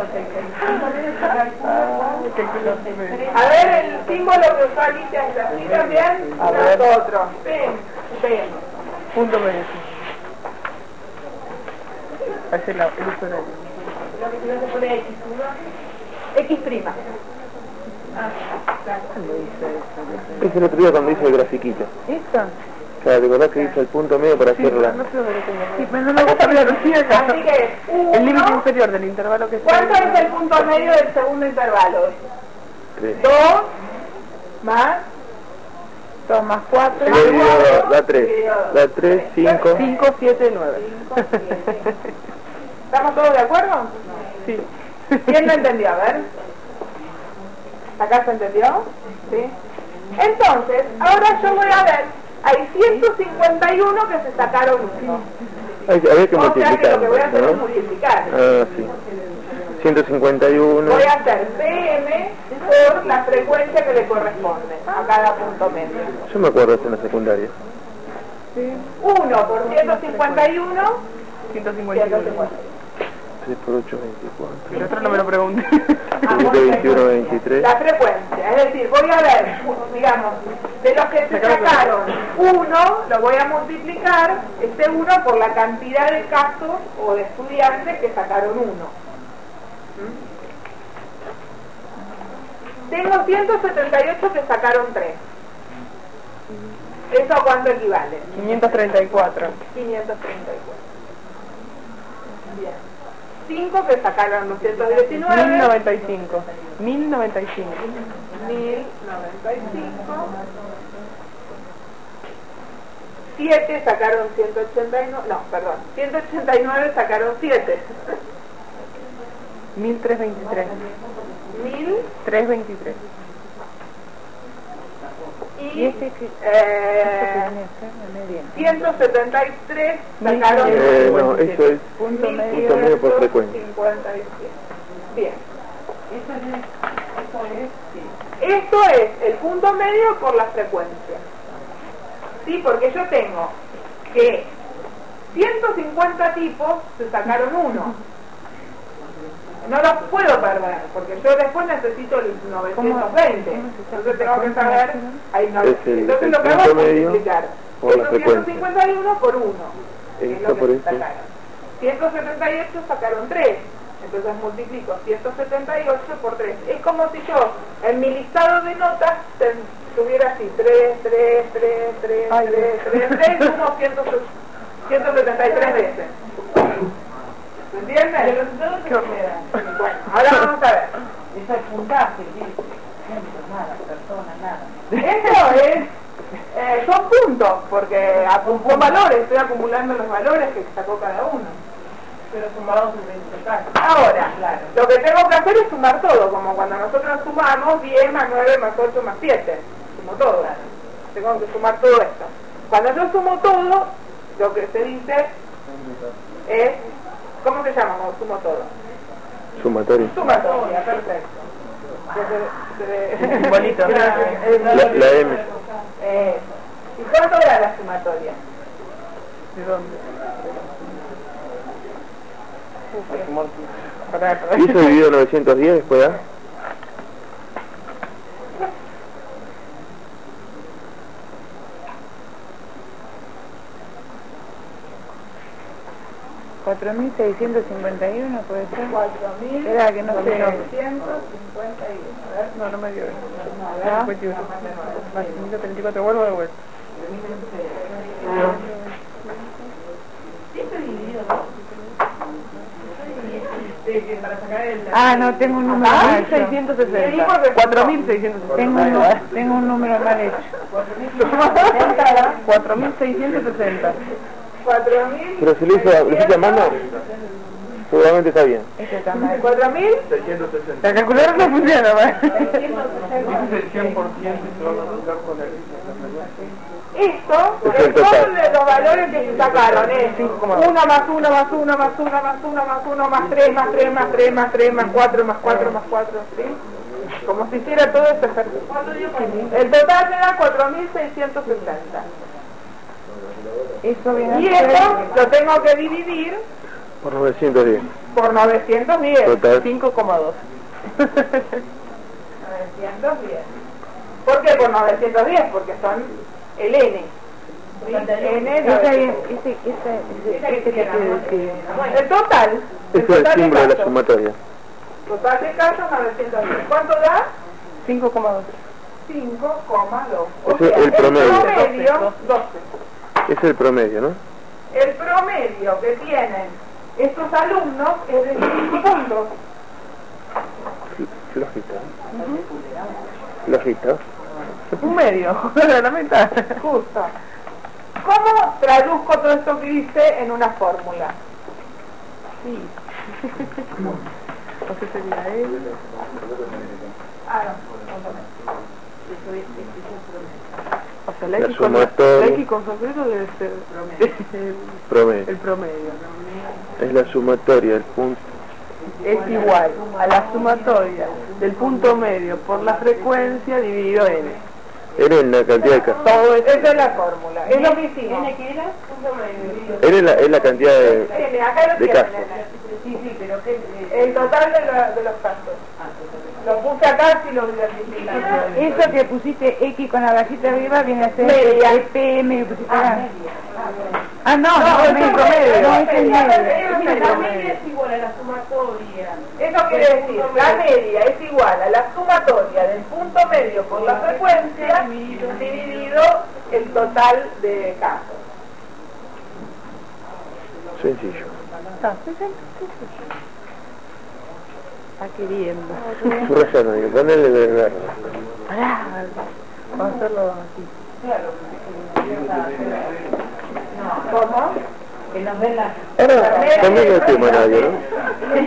A ver, el símbolo que usó Alicia es así también, A ver. nosotros. Ven, ven. Punto medio. Ese es la- el uso horario. Lo que no se pone X, ¿no? X prima. Ah, claro. ¿Cuándo dice eso? Es el otro día cuando hice el grafiquito. ¿Esta? Claro, ¿te acordás que hice el punto medio para Sí, hacer la... no sé dónde lo tengo. Sí, pero no me gusta la Lucía acá. Así que El límite uno. inferior del intervalo que ¿Cuánto está- es el punto medio del segundo intervalo? tres? Dos más dos más cuatro. El dividido da tres. Da tres, cinco. cinco, siete, nueve. ¿Estamos todos de acuerdo? Sí. ¿Quién lo entendió? A ver. ¿Acá se entendió? ¿Sí? Entonces, ahora yo voy a ver, hay ciento cincuenta y uno que se sacaron uno. Hay que- había que O sea que multiplicar, lo que voy a hacer es ¿no? multiplicar. Ah, sí. ciento cincuenta y uno. Voy a hacer C M por la frecuencia que le corresponde a cada punto medio. Yo me acuerdo de eso en la secundaria. uno por ciento cincuenta y uno, ciento cincuenta y ciento uno. cincuenta. seis por ocho, veinticuatro. El otro no me lo pregunte. quinientos veintiuno, veintitrés. La frecuencia, es decir, voy a ver, digamos, de los que se sacaron uno, lo voy a multiplicar, este uno, por la cantidad de casos o de estudiantes que sacaron uno. ¿Mm? Tengo ciento setenta y ocho que sacaron tres. ¿Eso a cuánto equivale? quinientos treinta y cuatro. quinientos treinta y cuatro. Bien. cinco que sacaron doscientos diecinueve. mil noventa y cinco. mil noventa y cinco. mil noventa y cinco. siete sacaron ciento ochenta y nueve. No, perdón. ciento ochenta y nueve sacaron siete. mil trescientos veintitrés. mil trescientos veintitrés. Y eh, ciento setenta y tres sacaron Eh, no, eso es punto medio. punto medio por frecuencia. cincuenta y siete. Bien. Esto es el punto medio por la frecuencia. Sí, porque yo tengo que ciento cincuenta tipos se sacaron uno. No los puedo perder, porque yo después necesito el novecientos veinte. Entonces tengo que saber... Ahí no, Es el- entonces el lo que hago es punto medio multiplicar por la ciento cincuenta y uno por uno. que es Esto lo que por se esto. sacaron. ciento setenta y ocho sacaron tres. Entonces multiplico ciento setenta y ocho por tres. Es como si yo en mi listado de notas ten, tuviera así tres, tres, tres, tres, Ay, tres, tres, tres, sumo ciento setenta y tres veces. ¿Se entiende? Bueno, ahora vamos a ver. Eso es puntaje, nada, persona, nada. Esto es, eh, son puntos, porque acu- son valores, estoy acumulando los valores que sacó cada uno. Pero sumados en veinte casos. Ahora, Claro. lo que tengo que hacer es sumar todo, como cuando nosotros sumamos diez más nueve más ocho más siete. Sumo todo. Tengo que sumar todo esto. Cuando yo sumo todo, lo que se dice es, ¿cómo se llama cuando sumo todo? Sumatorio. Sumatoria, perfecto. Bonito. La, la M. Eh, ¿Y cuánto era la sumatoria? ¿De dónde? ¿Y eso dividido novecientos diez después da? cuatro mil seiscientos cincuenta y uno puede ser. cuatro mil Era que no sé. novecientos cincuenta y uno. A ver, No, no me dio. ¿no? cincuenta y uno. Más ciento treinta y cuatro, vuelvo de vuelta. Para sacar el... Ah, no, tengo un número mal hecho. seiscientos sesenta. cuatro mil seiscientos Tengo un, sesenta. tengo un número mal hecho. cuatro mil seiscientos sesenta. cuatro mil Pero si lo hizo, lo hizo llamando, seguramente está bien. Este está mal. cuatro mil La calculadora no funciona, ¿verdad? Esto, Es el el total total. de los valores que se sacaron es uno más uno más uno más uno más uno más uno más tres más tres más tres más tres más cuatro más cuatro más cuatro, ¿sí? Como si hiciera todo este ejercicio. El total me da cuatro mil seiscientos sesenta. Eso viene Y a ser... esto lo tengo que dividir Por novecientos diez. por novecientos diez. Total. cinco coma dos. novecientos diez. ¿Por qué por novecientos diez? Porque son el N. ¿Sí? N Esa novecientos. es, ese, ese, ese, ese que quiere decir. El total. El Eso es el total de símbolo de la casos. sumatoria. Total de casos novecientos diez. ¿Cuánto da? cinco coma dos. cinco coma dos. Ese es el promedio. El promedio, doce. Es el promedio, ¿no? El promedio que tienen estos alumnos es de cinco puntos. Flojito. Flojito. Un medio. La mitad. Justo. ¿Cómo traduzco todo esto que hice en una fórmula? Sí. O sea, sería él. Ah, no. O sea, la La X con sumatoria. la X con sombrero debe ser el, Promedio. el promedio. Es la sumatoria, el punto. Es igual a la sumatoria del punto medio por la frecuencia dividido N. N es la cantidad de casos. Todo eso. Esa es la fórmula. Es lo que hicimos. ¿N qué era? Punto medio. N es la, es la cantidad de, N, acá lo de tienen. casos. Sí, sí, pero El total de, la, de los casos. Lo puse acá si lo identifican. Eso que pusiste X con la rayita arriba viene a ser Media. el P M que pusiste acá. Ah, No, no, no, es es un el promedio. No, es el La medio. media es igual a la sumatoria. Eso quiere decir, la media es igual a la sumatoria del punto medio por la frecuencia dividido el total de casos. Sencillo. Está queriendo. Subrayando, digo, ponele de verde. Vamos a hacerlo así. ¿Cómo? Que nos den la... Ahora, también el tema nadie, ¿no?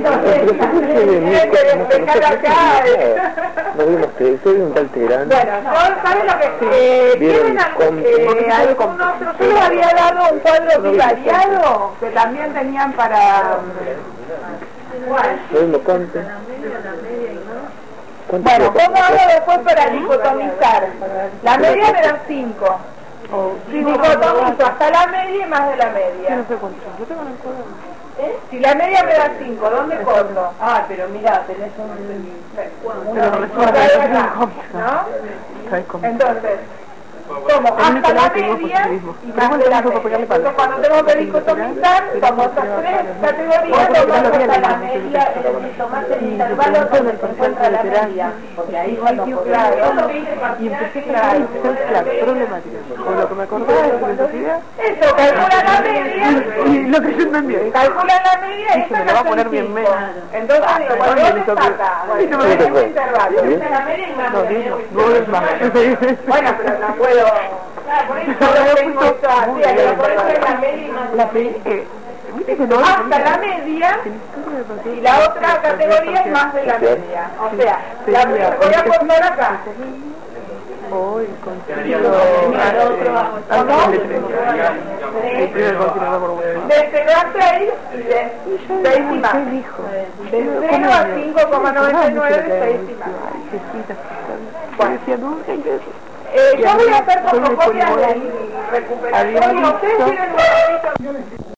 No vimos que usted vio un tal Teherán. Bueno, ¿sabes lo que? Eh, ¿Tienen algún, eh, algún otro? Yo les había dado un cuadro bivariado que también tenían para... ¿Cuál? No vimos Conte. Bueno, ¿cómo hago después para dicotomizar? La media me da cinco. Dicotomizo hasta la media y más de la media. No sé cuánto. Yo tengo en el cuaderno. Si la media me da cinco, ¿dónde corto? Ah, pero mira, tenés un... Pero Una de acá, ¿no? Entonces, como hasta la media y más de la media. Entonces, cuando tengo que dicotomizar, como estas tres categorías, lo paso hasta la media, el tomás el intervalo donde se encuentra la media. Porque ahí cuando claro, Y empecé a ser problemática. Con lo que me acordaba de filosofía eso, calcula la media. y lo que yo entendía. Calcula la media y se me la va a poner bien menos. Entonces digo, bueno, ¿dónde saca? Bueno, Sí, en sí. este intervalo. Esta es la media y más No, de la diez no, media. nueve más. Bueno, pero no puedo... Claro, por eso no tengo esto así, a que lo pongo en la media y más de La la media. pedí que... ¿Viste que no? Hasta la media y la otra categoría es más de la media. O sea, la voy a cortar acá. Hoy consigo... ¿Cómo? El primer continuador por uno. De cero a seis y de seis y más. De cero a cinco coma noventa y nueve, seis y más. Bueno, decía, no, hay que... Eh, yo voy a hacer fotocopias y recuperación. Ustedes tienen un